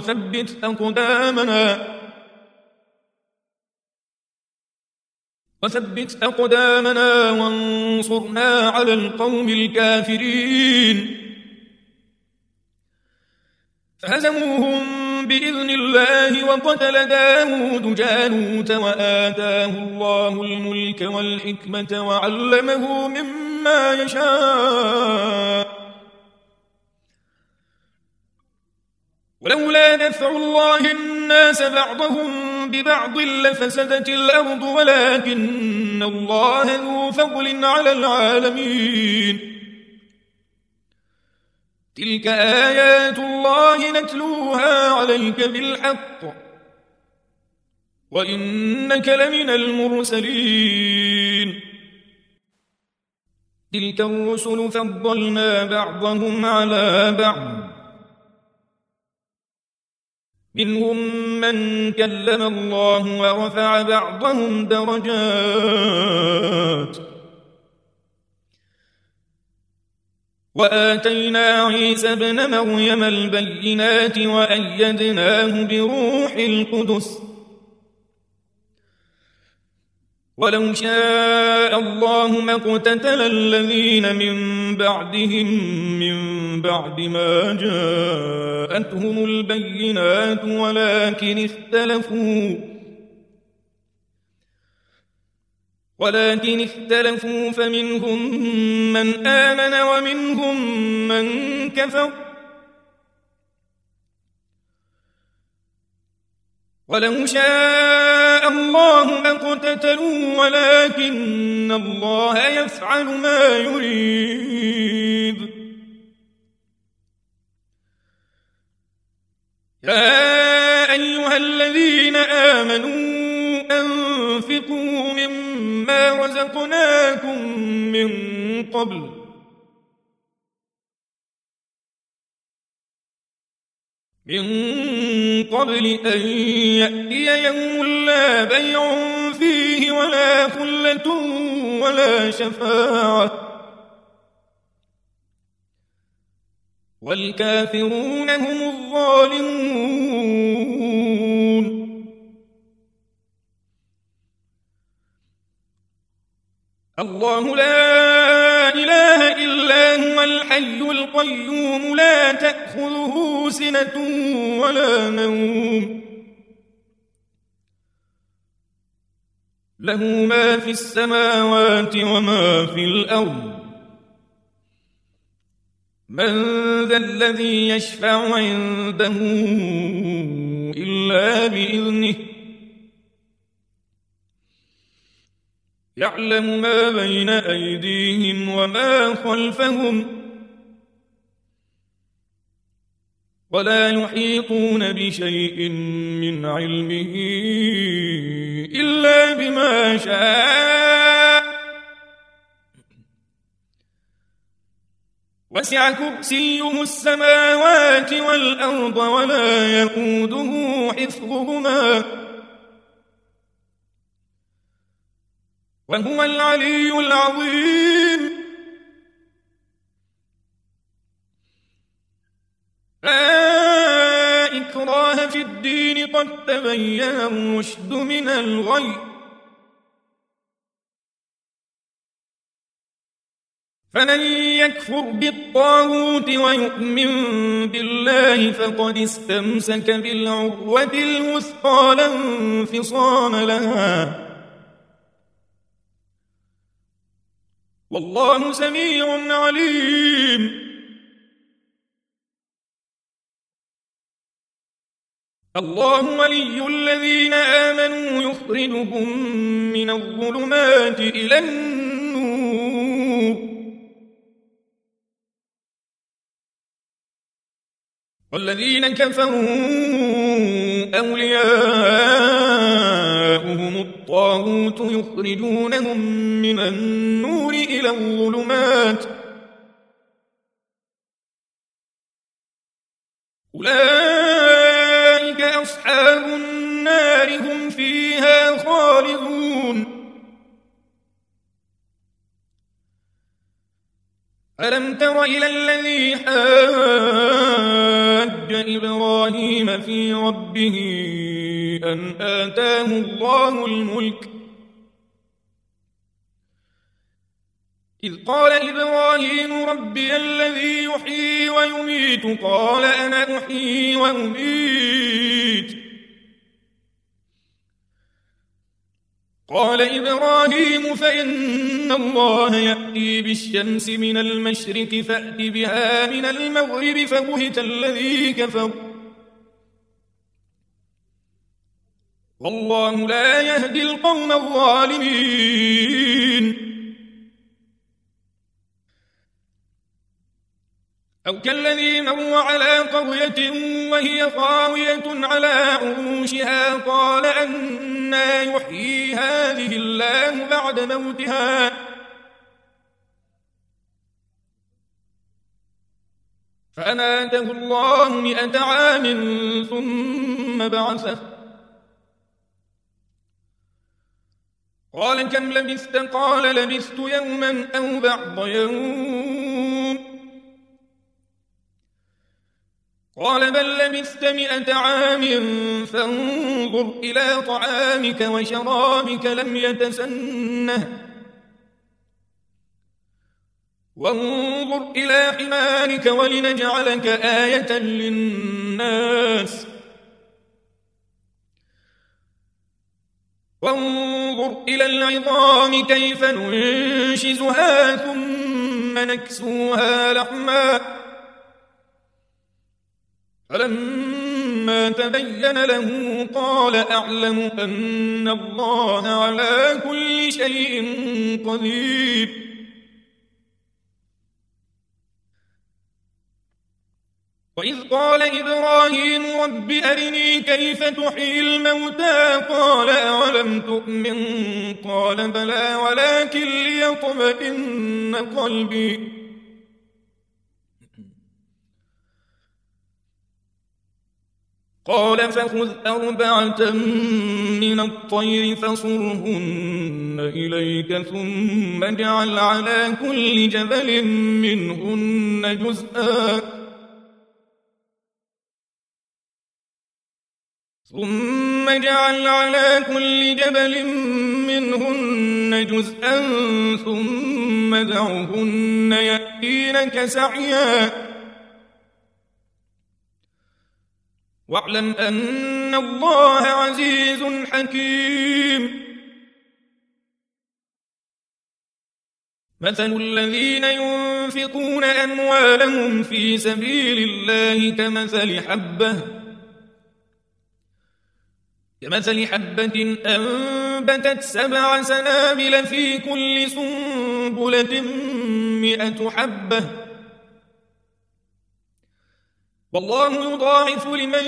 وثبت أقدامنا وانصرنا على القوم الكافرين فهزموهم بإذن الله وقتل داود جالوت وآتاه الله الملك والحكمة وعلمه مما يشاء ولولا دفع الله الناس بعضهم ببعض لفسدت الأرض ولكن الله ذو فضل على العالمين تلك آيات الله نتلوها عليك بالحق وإنك لمن المرسلين. تلك الرسل فضلنا بعضهم على بعض منهم من كلم الله ورفع بعضهم درجات وآتينا عيسى ابن مريم البينات وأيدناه بروح القدس ولو شاء الله ما اقتتل الذين من بعدهم من بعد ما جاءتهم البينات ولكن اختلفوا فمنهم من آمن ومنهم من كفر ولو شاء الله ما اقتتلوا ولكن الله يفعل ما يريد. يا أيها الذين آمنوا أنفقوا مما قبل أن يأتي يوم لا بيع فيه ولا خلة ولا شفاعة والكافرون هم الظالمون. الله لا إله إلا هو الحي القيوم لا تأخذه سنة ولا نوم له ما في السماوات وما في الأرض من ذا الذي يشفع عنده إلا بإذنه يعلم ما بين أيديهم وما خلفهم ولا يحيطون بشيء من علمه إلا بما شاء وسع كرسيه السماوات والأرض ولا يئوده حفظهما وهو العلي العظيم. لا إكراه في الدين قد تبين الرشد من الغي فمن يكفر بالطاغوت ويؤمن بالله فقد استمسك بالعروة الوثقى لا انفصام لها والله سميع عليم. الله ولي الذين آمنوا يخرجهم من الظلمات إلى النور والذين كفروا أولياؤهم الطاغوت يخرجونهم من النور إلى الظلمات أولئك أصحاب النار هم فيها خالدون. ألم تر إلى الذي حاج إبراهيم في ربه أن آتاه الله الملك إذ قال إبراهيم ربي الذي يحيي ويميت قال أنا أحيي وأميت قال إبراهيم فإن الله يأتي بالشمس من المشرق فأت بها من المغرب فبهت الذي كفر والله لا يهدي القوم الظالمين. أو كالذي مر على قرية وهي خاوية على عروشها قال أنى يحيي هذه الله بعد موتها فأماته الله 100 عام ثم بعثه قال كم لبثت قال لبثت يوما أو بعض يوم قال بل لبثت 100 عام فانظر إلى طعامك وشرابك لم يتسنه وانظر إلى حمارك ولنجعلك آية للناس وانظر إلى العظام كيف ننشزها ثم نكسوها لحما فلما تبين له قال أعلم أن الله على كل شيء قدير. وإذ قال إبراهيم رب أرني كيف تحيي الموتى قال أولم تؤمن قال بلى ولكن ليطمئن قلبي قال فخذ 4 من الطير فصرهن إليك ثم اجعل على كل جبل منهن جزءا ثم دعهن يأتينك سعيا واعلم أن الله عزيز حكيم مثل الذين ينفقون أموالهم في سبيل الله كمثل حبة أنبتت 7 سنابل في كل سنبلة 100 حبة والله يضاعف لمن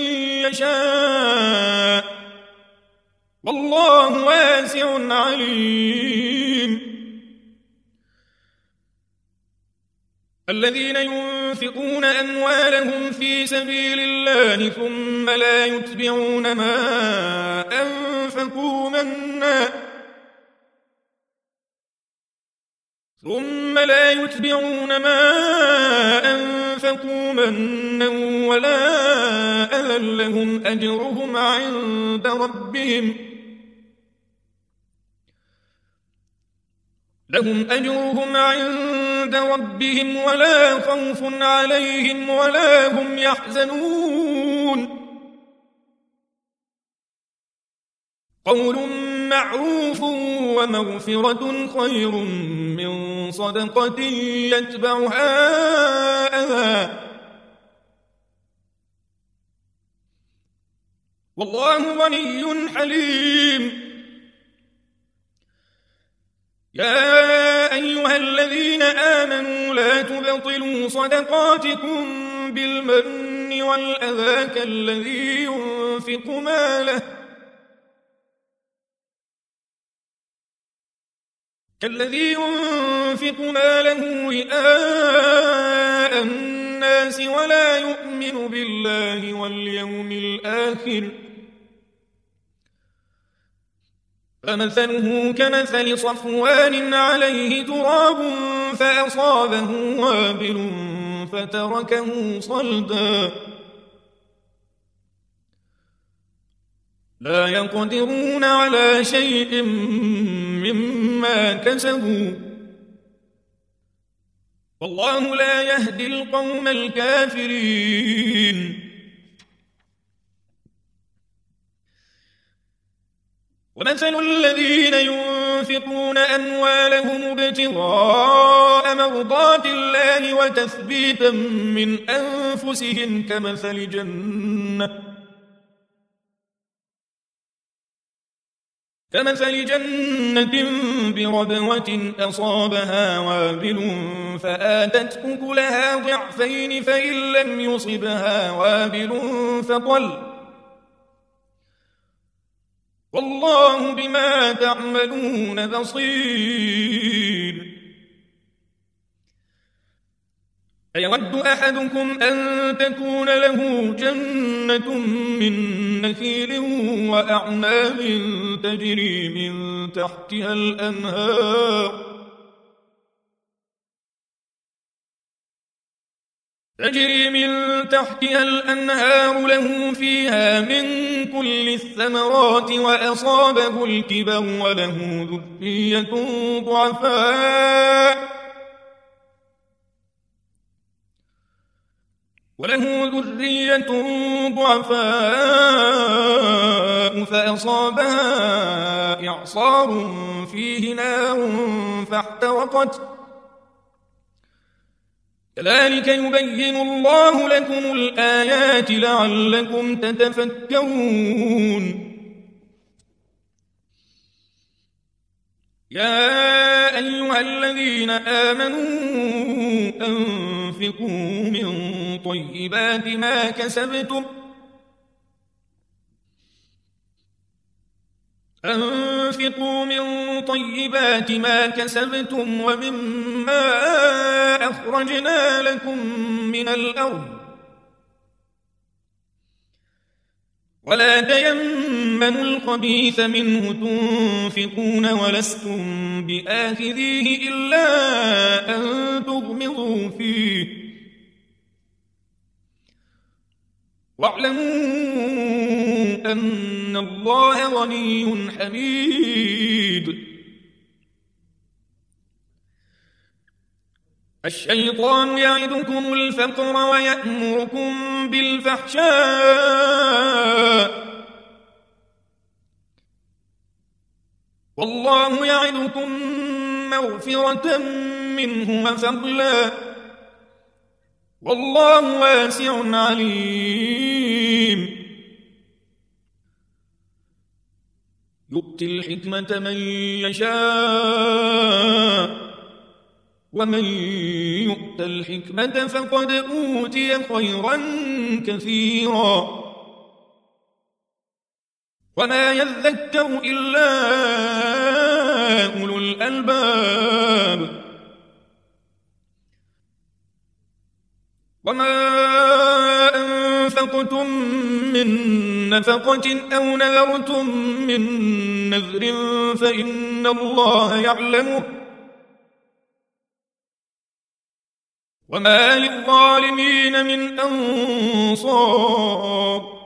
يشاء والله واسع عليم الذين ينفقون أموالهم في سبيل الله ثم لا يتبعون ما أنفقوا منا ولا أذى لهم أجرهم عند ربهم ولا خوف عليهم ولا هم يحزنون قول معروف ومغفرة خير من صدقة يتبعها أذى والله غني حليم يا أيها الذين آمنوا لا تبطلوا صدقاتكم بالمن والأذى كالذي ينفق ماله رئاء الناس ولا يؤمن بالله واليوم الآخر فمثله كمثل صفوان عليه تراب فأصابه وابل فتركه صلدا لا يقدرون على شيء مما كسبوا والله لا يهدي القوم الكافرين ومثل الذين ينفقون أموالهم ابتغاء مرضات الله وتثبيتا من أنفسهم كمثل جنة بربوة أصابها وابل فآتت أكلها ضعفين فإن لم يصبها وابل فطل والله بما تعملون بصير أيود أحدكم أن تكون له جنة من نخيل وأعناب تجري من تحتها الأنهار له فيها من كل الثمرات وأصابه الكبر وله ذرية ضعفاء فأصابها إعصار فيه نار فاحترقت كذلك يبين الله لكم الآيات لعلكم تتفكرون يا أيها الذين آمنوا أنفقوا من طيبات ما كسبتم أنفقوا من طيبات ما كسبتم ومما أخرجنا لكم من الأرض ولا تيمموا الخبيث منه تنفقون ولستم بآخذيه إلا أن تغمضوا فيه واعلموا أن الله غني حميد. الشيطان يعدكم الفقر ويأمركم بالفحشاء والله يعدكم مغفرة منه وفضلا والله واسع عليم. يؤتي الحكمة من يشاء ومن يؤت الحكمة فقد أوتي خيرا كثيرا وما يذكر إلا أولو الألباب. وما أنفقتم من نفقة أو نذرتم من نذر فإن الله يعلمه وما للظالمين من أنصار.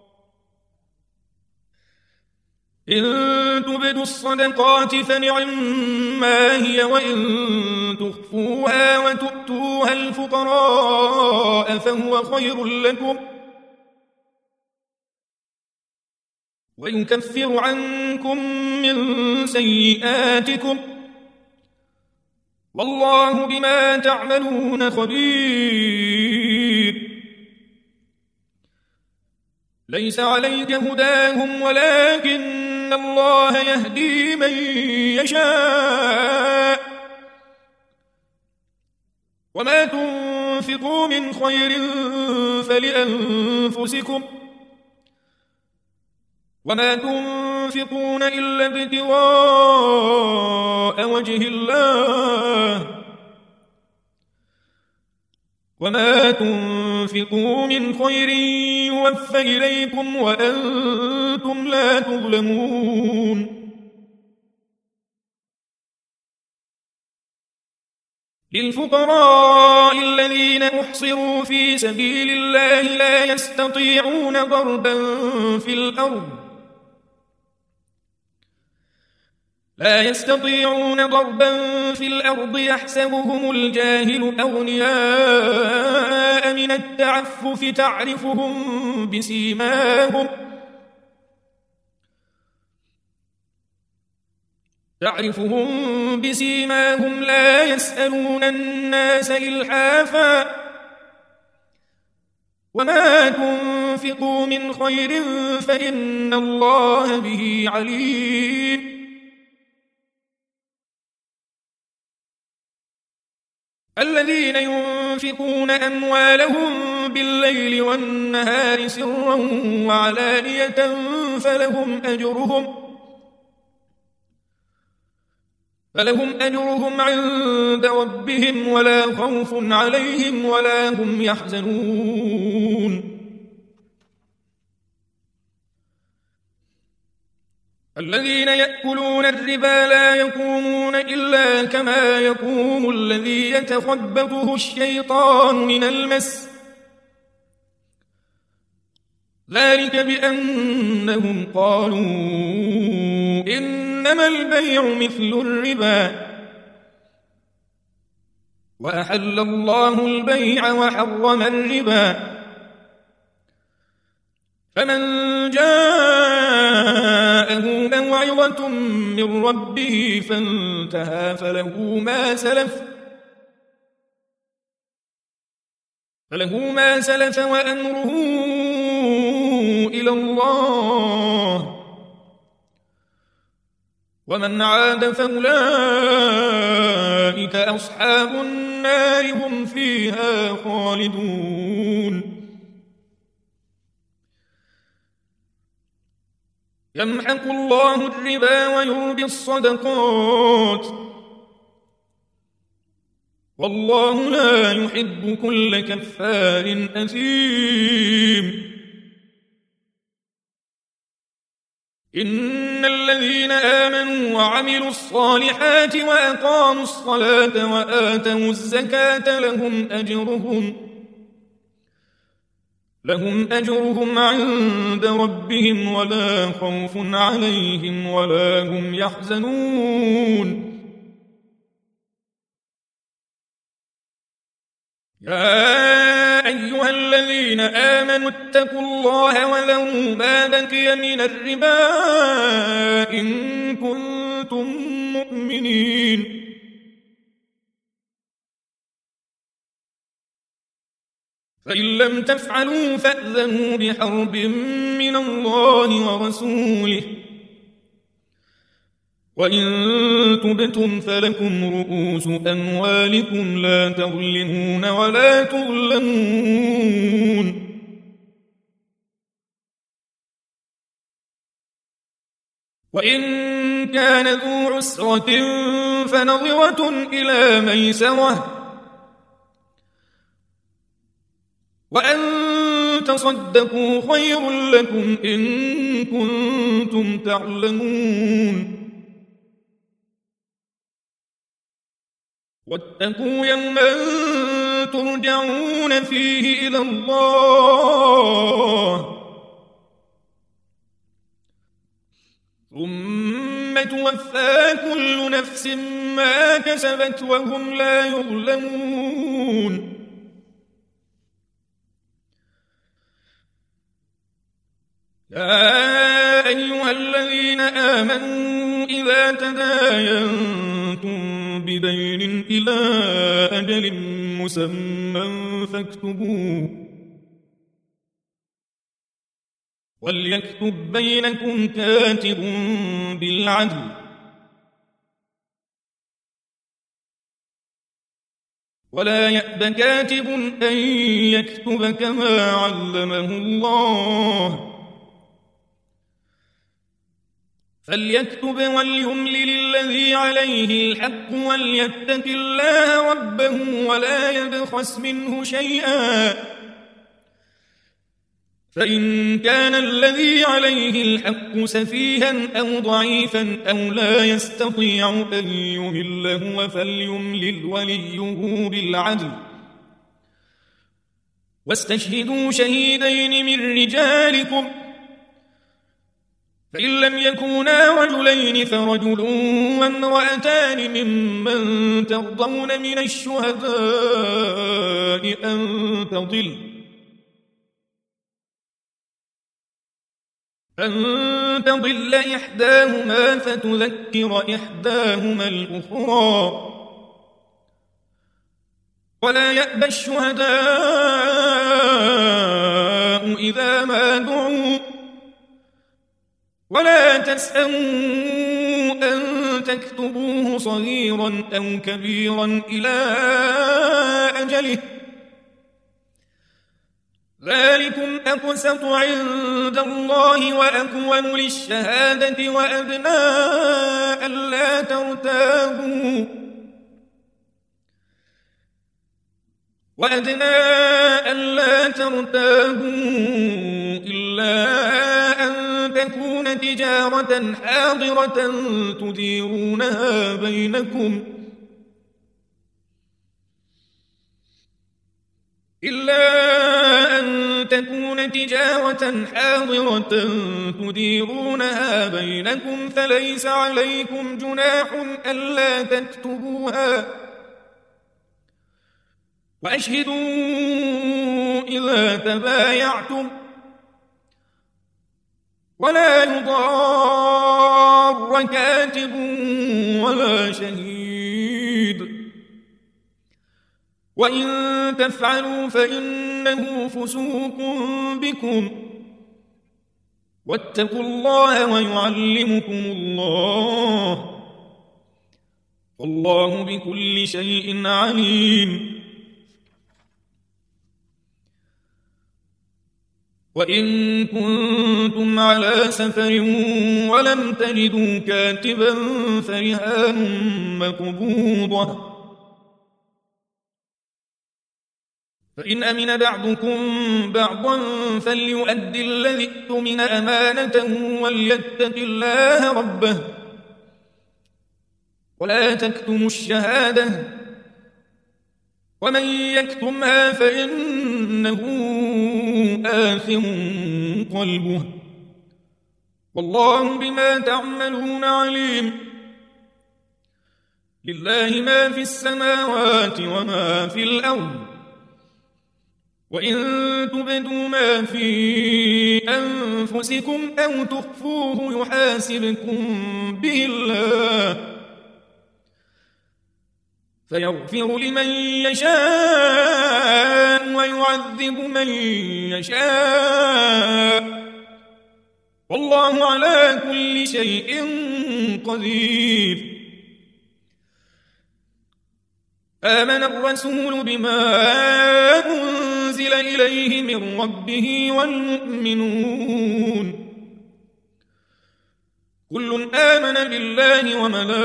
إن تبدوا الصدقات فنعما هي وإن تخفوها وتؤتوها الفقراء فهو خير لكم ويكفر عنكم من سيئاتكم والله بما تعملون خبير. ليس عليك هداهم ولكن الله يهدي من يشاء وما تنفقوا من خير فلأنفسكم وما تنفقون إلا ابتغاء وجه الله وما تنفقوا من خير يوفى إليكم وأنتم لا تظلمون. للفقراء الذين أحصروا في سبيل الله لا يستطيعون ضربا في الأرض يحسبهم الجاهل أغنياء من التعفف تعرفهم بسيماهم لا يسألون الناس إلحافا وما تنفقوا من خير فإن الله به عليم. الذين ينفقون أموالهم بالليل والنهار سرا وعلانية فلهم أجرهم عند ربهم ولا خوف عليهم ولا هم يحزنون. الذين يأكلون الربا لا يقومون إلا كما يقوم الذي يتخبطه الشيطان من المس ذلك بأنهم قالوا إنما البيع مثل الربا وأحل الله البيع وحرم الربا فمن جاءه موعظة من ربه فانتهى فله ما سلف وأمره إلى الله ومن عاد فأولئك أصحاب النار هم فيها خالدون. يمحق الله الربا ويربي الصدقات والله لا يحب كل كفار أثيم. إن الذين آمنوا وعملوا الصالحات وأقاموا الصلاة وآتوا الزكاة لهم أجرهم عند ربهم ولا خوف عليهم ولا هم يحزنون. يا أيها الذين آمنوا اتقوا الله وذروا ما بقي من الربا إن كنتم مؤمنين. فإن لم تفعلوا فأذنوا بحرب من الله ورسوله وإن تبتم فلكم رؤوس أموالكم لا تظلمون ولا تظلمون. وإن كان ذو عسرة فنظرة إلى ميسرة وأن تصدقوا خير لكم إن كنتم تعلمون. واتقوا يوما ترجعون فيه إلى الله ثم توفى كل نفس ما كسبت وهم لا يظلمون. يا أيها الذين آمنوا إذا تداينتم بدين إلى أجل مسمى فاكتبوه وليكتب بينكم كاتب بالعدل ولا يأب كاتب أن يكتب كما علمه الله فليكتب وليملل الذي عليه الحق وليتق الله ربه ولا يبخس منه شيئا فإن كان الذي عليه الحق سفيها أو ضعيفا أو لا يستطيع أن يمل هو فليملل وليه بالعدل واستشهدوا شهيدين من رجالكم فإن لم يكونا رجلين فرجل وامرأتان ممن ترضون من الشهداء أن تضل إحداهما فتذكر إحداهما الأخرى ولا يأبى الشهداء إذا ما دعوا ولا تسأموا أن تكتبوه صغيرا أو كبيرا إلى أجله ذلكم أقسط عند الله وأقوم للشهادة وأدنى ألا ترتابوا إلا أن تكون تجارة حاضرة تديرونها بينكم فليس عليكم جناح ألا تكتبوها وأشهدوا إذا تبايعتم ولا يضار كاتب ولا شهيد وإن تفعلوا فإنه فسوق بكم واتقوا الله ويعلمكم الله والله بكل شيء عليم. وإن كنتم على سفر ولم تجدوا كاتبا فرهان مقبوضة فإن أمن بعضكم بعضا فليؤد الذي اؤتمن أمانته وليتق الله ربه ولا تكتموا الشهادة ومن يكتمها فإنه آثم قلبه والله بما تعملون عليم لله ما في السماوات وما في الأرض وإن تبدوا ما في أنفسكم أو تخفوه يحاسبكم به الله فيغفر لمن يشاء ويعذب من يشاء والله على كل شيء قدير آمن الرسول بما أنزل إليه من ربه والمؤمنون كل آمن بالله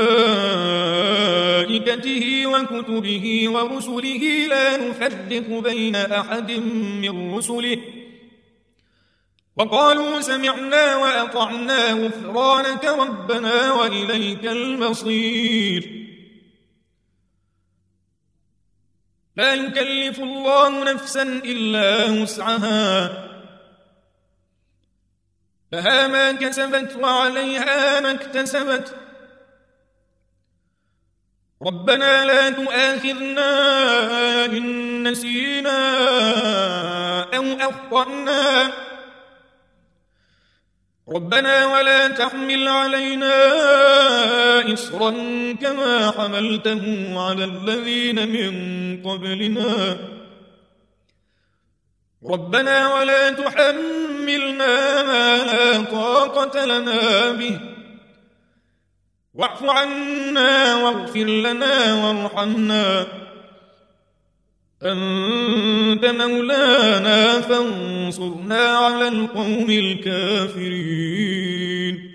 وملائكته وكتبه ورسله لا نفرق بين أحد من رسله وقالوا سمعنا وأطعنا غفرانك ربنا وإليك المصير لا يكلف الله نفسا إلا وسعها لها ما كسبت وعليها ما اكتسبت ربنا لا تؤاخذنا إن نسينا أو أخطأنا ربنا ولا تحمل علينا إصرا كما حملته على الذين من قبلنا ربنا ولا تحملنا ما لا طاقة لنا به واعف عنا واغفر لنا وارحمنا أنت مولانا فانصرنا على القوم الكافرين